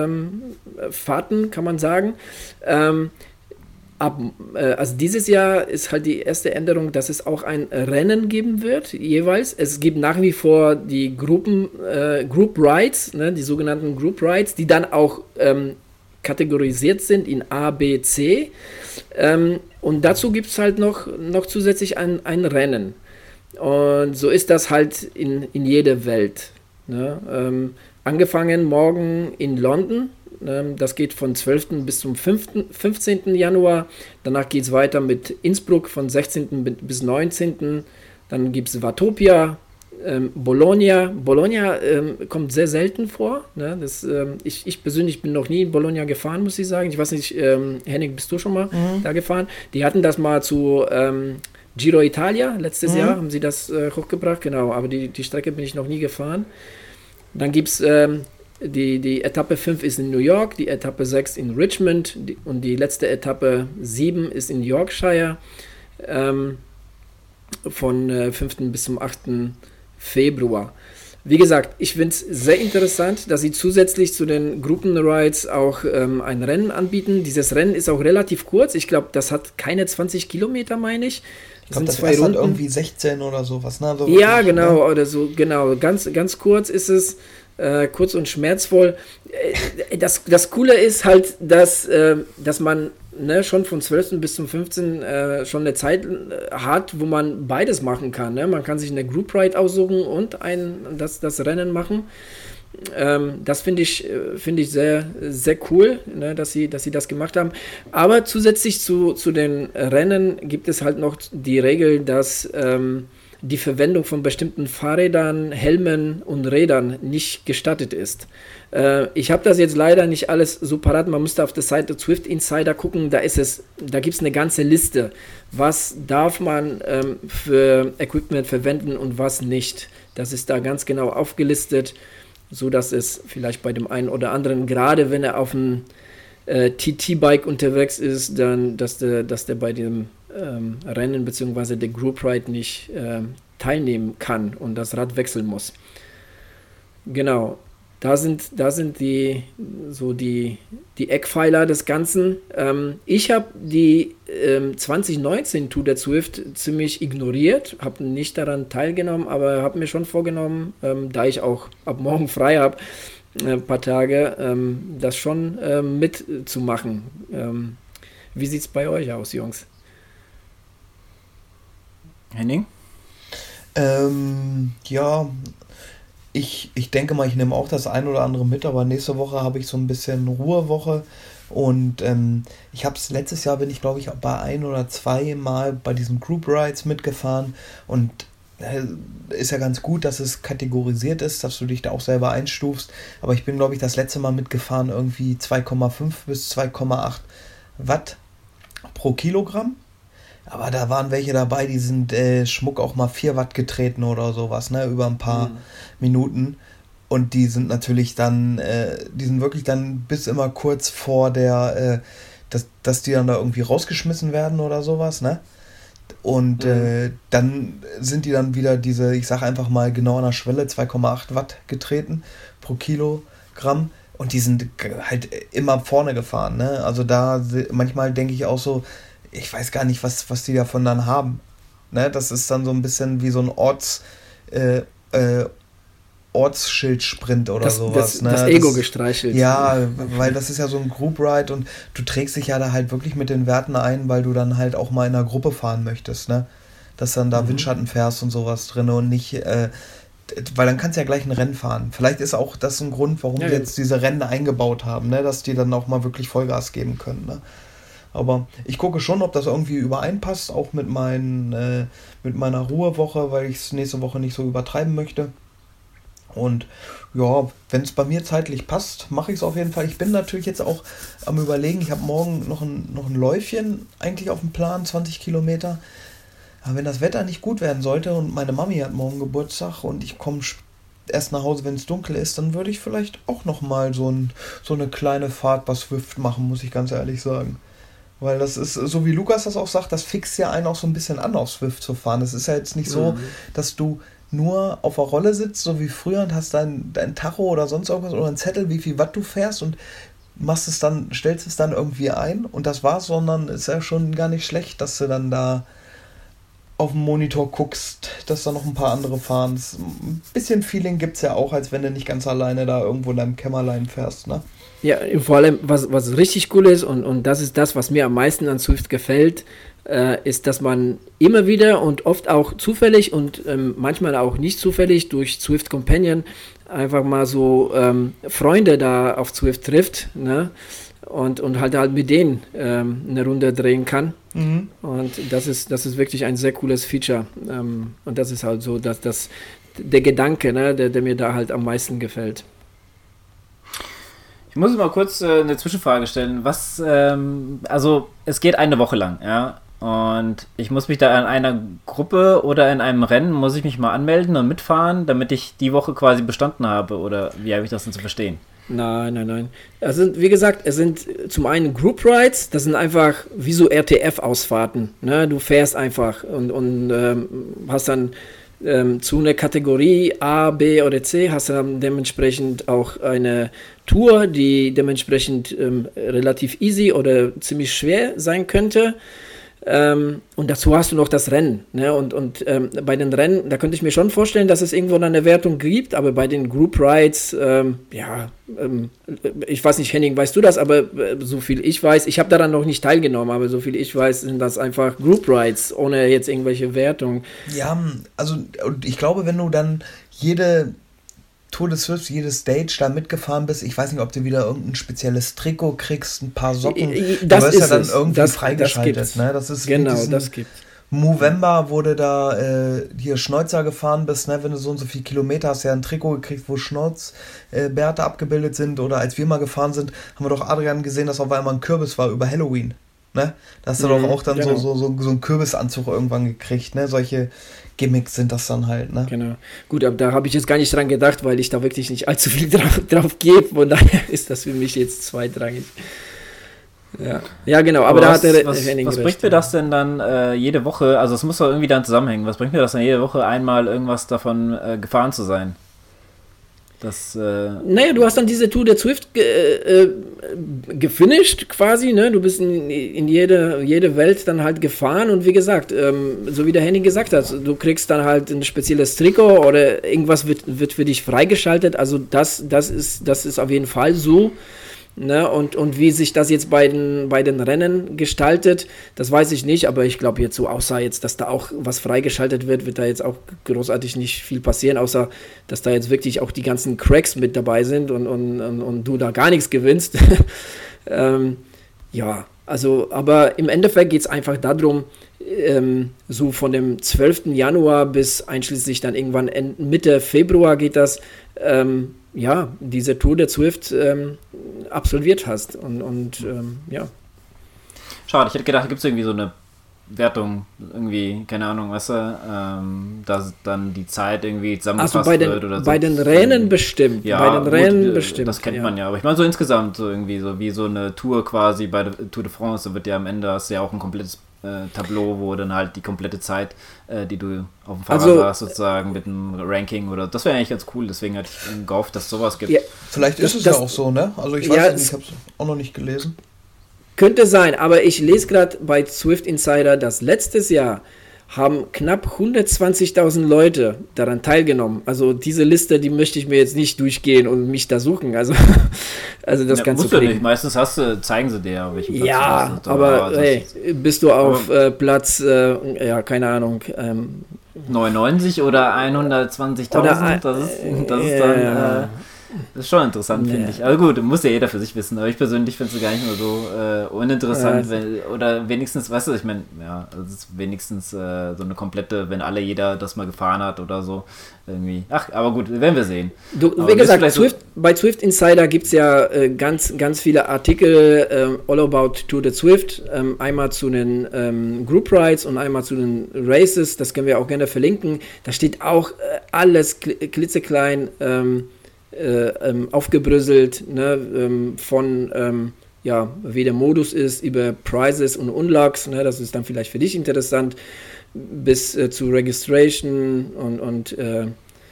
ähm, kann man sagen. Ähm, Ab, äh, also dieses Jahr ist halt die erste Änderung, dass es auch ein Rennen geben wird, jeweils. Es gibt nach wie vor die Gruppen, äh, Group Rides, ne, die sogenannten Group Rides, die dann auch ähm, kategorisiert sind in A, B, C. Ähm, und dazu gibt es halt noch, noch zusätzlich ein, ein Rennen. Und so ist das halt in, in jeder Welt. Ne? Ähm, angefangen morgen in London. Das geht von zwölften bis zum fünfzehnten Januar. Danach geht es weiter mit Innsbruck von sechzehnten bis neunzehnten Dann gibt es Watopia, ähm, Bologna. Bologna ähm, kommt sehr selten vor. Ne? Das, ähm, ich, ich persönlich bin noch nie in Bologna gefahren, muss ich sagen. Ich weiß nicht, ähm, Henning, bist du schon mal mhm. da gefahren? Die hatten das mal zu ähm, Giro Italia, letztes Mhm. Jahr haben sie das äh, hochgebracht, genau, aber die, die Strecke bin ich noch nie gefahren. Dann gibt es ähm, die, die Etappe fünf ist in New York, die Etappe sechs in Richmond die, und die letzte Etappe sieben ist in Yorkshire, ähm, von äh, fünften bis zum achten Februar. Wie gesagt, ich finde es sehr interessant, dass sie zusätzlich zu den Gruppenrides auch ähm, ein Rennen anbieten. Dieses Rennen ist auch relativ kurz. Ich glaube, das hat keine zwanzig Kilometer, meine ich. Ich glaube, das erste hat irgendwie sechzehn oder sowas. Ne? So ja, wirklich, genau, ne? oder so, genau. Ganz, ganz kurz ist es, äh, kurz und schmerzvoll. Äh, das, das Coole ist halt, dass, äh, dass man ne, schon von zwölften bis zum fünfzehnten äh, schon eine Zeit äh, hat, wo man beides machen kann. Ne? Man kann sich eine Group Ride aussuchen und ein, das, das Rennen machen. Ähm, das finde ich, find ich sehr, sehr cool, ne, dass, sie, dass sie das gemacht haben. Aber zusätzlich zu, zu den Rennen gibt es halt noch die Regel, dass ähm, die Verwendung von bestimmten Fahrrädern, Helmen und Rädern nicht gestattet ist. Äh, ich habe das jetzt leider nicht alles so parat. Man müsste auf der Seite Zwift Insider gucken. Da ist es, da gibt es eine ganze Liste. Was darf man ähm, für Equipment verwenden und was nicht. Das ist da ganz genau aufgelistet, so dass es vielleicht bei dem einen oder anderen, gerade wenn er auf einem äh, T T-Bike unterwegs ist, dann, dass der, dass der bei dem ähm, Rennen bzw. der Group Ride nicht ähm, teilnehmen kann und das Rad wechseln muss. Genau, da sind, da sind die, so die, die Eckpfeiler des Ganzen. Ähm, ich habe die ähm, zwanzig neunzehn Tour der Zwift ziemlich ignoriert, habe nicht daran teilgenommen, aber habe mir schon vorgenommen, ähm, da ich auch ab morgen frei habe, äh, ein paar Tage, ähm, das schon ähm, mitzumachen. Ähm, wie sieht es bei euch aus, Jungs? Henning? Ähm, ja, ich, ich denke mal, ich nehme auch das ein oder andere mit, aber nächste Woche habe ich so ein bisschen Ruhewoche und ähm, ich habe es letztes Jahr, bin ich glaube ich bei ein oder zwei Mal bei diesen Group Rides mitgefahren und äh, ist ja ganz gut, dass es kategorisiert ist, dass du dich da auch selber einstufst, aber ich bin glaube ich das letzte Mal mitgefahren irgendwie zwei Komma fünf bis zwei Komma acht Watt pro Kilogramm. Aber da waren welche dabei, die sind äh, Schmuck auch mal vier Watt getreten oder sowas, ne, über ein paar mhm. Minuten. Und die sind natürlich dann, äh, die sind wirklich dann bis immer kurz vor der, äh, dass, dass die dann da irgendwie rausgeschmissen werden oder sowas, ne? Und mhm. äh, dann sind die dann wieder diese, ich sag einfach mal genau an der Schwelle, zwei Komma acht Watt getreten pro Kilogramm. Und die sind halt immer vorne gefahren, ne? Also da manchmal denke ich auch so, ich weiß gar nicht, was, was die davon dann haben. Ne? Das ist dann so ein bisschen wie so ein Orts, äh, äh, Ortsschild-Sprint oder das, sowas. Das, ne? das Ego gestreichelt. Ja, weil das ist ja so ein Group Ride und du trägst dich ja da halt wirklich mit den Werten ein, weil du dann halt auch mal in einer Gruppe fahren möchtest. Ne? Dass dann da mhm. Windschatten fährst und sowas drin und nicht, äh, weil dann kannst du ja gleich ein Rennen fahren. Vielleicht ist auch das ein Grund, warum ja, die jetzt diese Rennen eingebaut haben, ne? Dass die dann auch mal wirklich Vollgas geben können. Ne? Aber ich gucke schon, ob das irgendwie übereinpasst, auch mit, mein, äh, mit meiner Ruhewoche, weil ich es nächste Woche nicht so übertreiben möchte. Und ja, wenn es bei mir zeitlich passt, mache ich es auf jeden Fall. Ich bin natürlich jetzt auch am Überlegen, ich habe morgen noch ein, noch ein Läufchen eigentlich auf dem Plan, zwanzig Kilometer. Aber wenn das Wetter nicht gut werden sollte und meine Mami hat morgen Geburtstag und ich komme erst nach Hause, wenn es dunkel ist, dann würde ich vielleicht auch nochmal so, ein, so eine kleine Fahrt bei Zwift machen, muss ich ganz ehrlich sagen. Weil das ist, so wie Lukas das auch sagt, das fixt ja einen auch so ein bisschen an, auf Zwift zu fahren. Es ist ja jetzt nicht so, mhm. dass du nur auf der Rolle sitzt, so wie früher, und hast dein, dein Tacho oder sonst irgendwas oder einen Zettel, wie viel Watt du fährst und machst es dann, stellst es dann irgendwie ein und das war's, sondern ist ja schon gar nicht schlecht, dass du dann da auf dem Monitor guckst, dass da noch ein paar andere fahren. Ein bisschen Feeling gibt's ja auch, als wenn du nicht ganz alleine da irgendwo in deinem Kämmerlein fährst, ne? Ja, vor allem, was, was richtig cool ist, und, und das ist das, was mir am meisten an Zwift gefällt, äh, ist, dass man immer wieder und oft auch zufällig und ähm, manchmal auch nicht zufällig durch Zwift Companion einfach mal so ähm, Freunde da auf Zwift trifft, ne? Und, und halt halt mit denen ähm, eine Runde drehen kann. Mhm. Und das ist, das ist wirklich ein sehr cooles Feature. Ähm, und das ist halt so, dass das der Gedanke, ne, der, der mir da halt am meisten gefällt. Ich muss mal kurz äh, eine Zwischenfrage stellen. Was, ähm, also es geht eine Woche lang, ja. Und ich muss mich da in einer Gruppe oder in einem Rennen, muss ich mich mal anmelden und mitfahren, damit ich die Woche quasi bestanden habe. Oder wie habe ich das denn zu verstehen? Nein, nein, nein. Also wie gesagt, es sind zum einen Group Rides, das sind einfach wie so R T F-Ausfahrten. Ne? Du fährst einfach und, und ähm, hast dann ähm, zu einer Kategorie A, B oder C, hast dann dementsprechend auch eine Tour, die dementsprechend ähm, relativ easy oder ziemlich schwer sein könnte. Ähm, und dazu hast du noch das Rennen. Ne? Und, und ähm, bei den Rennen, da könnte ich mir schon vorstellen, dass es irgendwo eine Wertung gibt, aber bei den Group Rides, ähm, ja, ähm, ich weiß nicht, Henning, weißt du das, aber äh, so viel ich weiß, ich habe daran noch nicht teilgenommen, aber so viel ich weiß, sind das einfach Group Rides, ohne jetzt irgendwelche Wertung. Ja, also und ich glaube, wenn du dann jede Tour de Swift, jede Stage da mitgefahren bist, ich weiß nicht, ob du wieder irgendein spezielles Trikot kriegst, ein paar Socken, das du wirst ist ja dann es. irgendwie das, freigeschaltet. Das ne? Das ist genau, das gibt Movember, wo du da äh, hier Schnäuzer gefahren bist, ne? Wenn du so und so viele Kilometer hast, ja ein Trikot gekriegt, wo Schnauzbärte äh, abgebildet sind, oder als wir mal gefahren sind, haben wir doch Adrian gesehen, dass auf einmal ein Kürbis war über Halloween. Ne? Da hast du mhm, doch auch dann genau. so, so, so, so einen Kürbisanzug irgendwann gekriegt, ne? Solche Gimmicks sind das dann halt, ne? Genau. Gut, aber da habe ich jetzt gar nicht dran gedacht, weil ich da wirklich nicht allzu viel drauf, drauf gebe. Von daher ist das für mich jetzt zweitrangig. Ja, ja genau. Aber, aber da was, hat der was, Henning was recht, bringt mir das denn dann äh, jede Woche? Also es muss doch irgendwie dann zusammenhängen. Was bringt mir das dann jede Woche einmal irgendwas davon äh, gefahren zu sein? Das, äh naja, du hast dann diese Tour der Swift ge äh, gefinisht quasi, ne? Du bist in, in jede, jede Welt dann halt gefahren und wie gesagt, ähm, so wie der Henning gesagt hat, du kriegst dann halt ein spezielles Trikot oder irgendwas wird, wird für dich freigeschaltet, also das, das, ist, das ist auf jeden Fall so. Ne, und, und wie sich das jetzt bei den, bei den Rennen gestaltet, das weiß ich nicht, aber ich glaube jetzt so, außer jetzt, dass da auch was freigeschaltet wird, wird da jetzt auch großartig nicht viel passieren, außer dass da jetzt wirklich auch die ganzen Cracks mit dabei sind und, und, und, und du da gar nichts gewinnst. ähm, ja, also, aber im Endeffekt geht es einfach darum, ähm, so von dem zwölften Januar bis einschließlich dann irgendwann Mitte Februar geht das, ähm, ja, diese Tour der Swift ähm, absolviert hast. Und, und ähm, ja. Schade, ich hätte gedacht, da gibt es irgendwie so eine Wertung, irgendwie, keine Ahnung, weißt du, ähm, dass dann die Zeit irgendwie zusammengefasst also bei den, wird oder so. Bei den Rennen bestimmt. Ja, bei den gut, Rennen bestimmt. Das kennt ja. man ja, aber ich meine so insgesamt so irgendwie so wie so eine Tour quasi bei der Tour de France, da wird ja am Ende hast du ja auch ein komplettes äh, Tableau, wo dann halt die komplette Zeit, äh, die du auf dem Fahrrad also, hast, sozusagen mit einem Ranking oder das wäre eigentlich ganz cool, deswegen hatte ich gehofft, dass es sowas gibt. Ja, vielleicht ist das, es das, ja auch so, ne? Also ich weiß ja, nicht, ich habe es auch noch nicht gelesen. Könnte sein, aber ich lese gerade bei Swift Insider, dass letztes Jahr haben knapp hundertzwanzigtausend Leute daran teilgenommen. Also diese Liste, die möchte ich mir jetzt nicht durchgehen und mich da suchen. Also, also das ja, kannst musst du nicht. Meistens hast du, zeigen sie dir, welchen Platz ja, du hast. aber also hey, bist du auf äh, Platz, äh, ja, keine Ahnung, ähm, neunundneunzig oder hundertzwanzigtausend? Das ist, das ist dann... Äh, Das ist schon interessant, finde ja. ich. Aber gut, muss ja jeder für sich wissen. Aber ich persönlich finde es gar nicht mehr so äh, uninteressant. Ja, wenn, oder wenigstens, weißt du, ich meine, ja, es ist wenigstens äh, so eine komplette, wenn alle, jeder das mal gefahren hat oder so. Irgendwie. Ach, aber gut, werden wir sehen. Du, wie gesagt, Swift, so bei Swift Insider gibt es ja äh, ganz, ganz viele Artikel ähm, all about Tour de Swift. Ähm, einmal zu den ähm, Group Rides und einmal zu den Races. Das können wir auch gerne verlinken. Da steht auch äh, alles kl- klitzeklein ähm, Äh, ähm, aufgebröselt, ne, ähm, von ähm, ja, wie der Modus ist, über Prizes und Unlocks, ne, das ist dann vielleicht für dich interessant, bis äh, zu Registration und, und äh,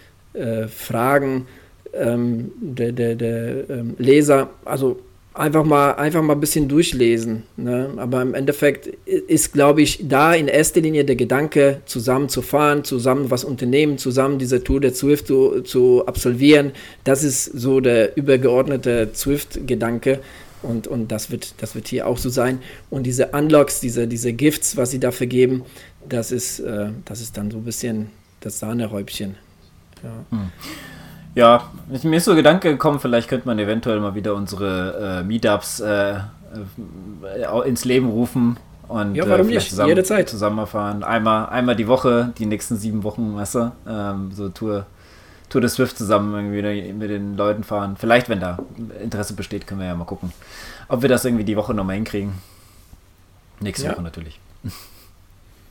äh, Fragen ähm, der, der, der ähm, Leser, also einfach mal, einfach mal ein bisschen durchlesen, ne? Aber im Endeffekt ist, glaube ich, da in erster Linie der Gedanke, zusammen zu fahren, zusammen was unternehmen, zusammen diese Tour der Swift zu, zu absolvieren. Das ist so der übergeordnete Swift-Gedanke und, und das wird, das wird hier auch so sein. Und diese Unlocks, diese, diese Gifts, was sie dafür geben, das ist, äh, das ist dann so ein bisschen das Sahnehäubchen. Ja. Hm. Ja, mir ist so ein Gedanke gekommen, vielleicht könnte man eventuell mal wieder unsere äh, Meetups äh, äh, ins Leben rufen und ja, warum äh, nicht? Zusammen, Jederzeit. zusammen fahren. Einmal, einmal die Woche, die nächsten sieben Wochen, weißt du, ähm, so Tour, Tour de Swift zusammen irgendwie mit den Leuten fahren. Vielleicht, wenn da Interesse besteht, können wir ja mal gucken, ob wir das irgendwie die Woche nochmal hinkriegen. Nächste ja. Woche natürlich.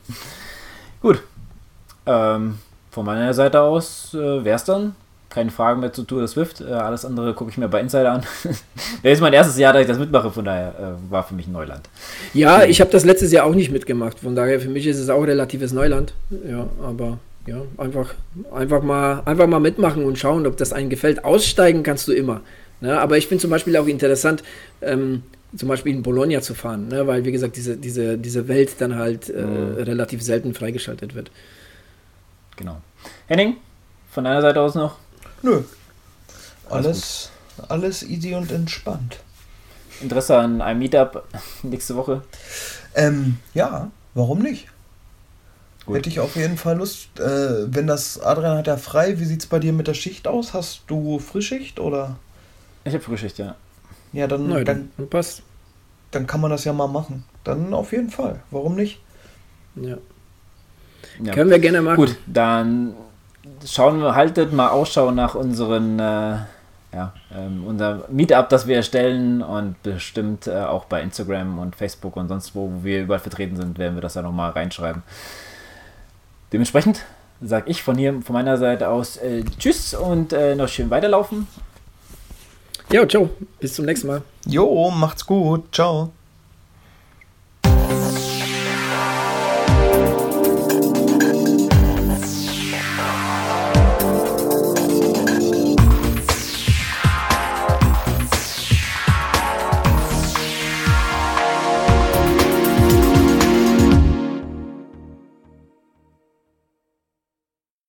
Gut. Ähm, von meiner Seite aus äh, wäre es dann. Keine Fragen mehr zu Tour de Swift. Äh, alles andere gucke ich mir bei Insider an. Das ist mein erstes Jahr, dass ich das mitmache, von daher äh, war für mich ein Neuland. Ja, ich habe das letztes Jahr auch nicht mitgemacht. Von daher, für mich ist es auch relatives Neuland. Ja, aber ja, einfach, einfach, mal, einfach mal mitmachen und schauen, ob das einem gefällt. Aussteigen kannst du immer. Ne? Aber ich finde zum Beispiel auch interessant, ähm, zum Beispiel in Bologna zu fahren, ne? Weil, wie gesagt, diese, diese, diese Welt dann halt äh, mhm. relativ selten freigeschaltet wird. Genau. Henning, von deiner Seite aus noch? Nö. Alles, alles easy und entspannt. Interesse an einem Meetup nächste Woche? Ähm, ja, warum nicht? Gut. Hätte ich auf jeden Fall Lust. Äh, wenn das, Adrian hat ja frei, wie sieht's bei dir mit der Schicht aus? Hast du Frühschicht oder? Ich habe Frühschicht, ja. Ja, dann, Nein, dann, dann passt. Dann kann man das ja mal machen. Dann auf jeden Fall. Warum nicht? Ja. ja. Können wir gerne machen. Gut, dann schauen wir, haltet mal Ausschau nach unseren, äh, ja, ähm, unser Meetup, das wir erstellen und bestimmt äh, auch bei Instagram und Facebook und sonst wo, wo wir überall vertreten sind, werden wir das ja nochmal reinschreiben. Dementsprechend sage ich von hier, von meiner Seite aus äh, tschüss und äh, noch schön weiterlaufen. Ja, ciao. Bis zum nächsten Mal. Jo, macht's gut. Ciao.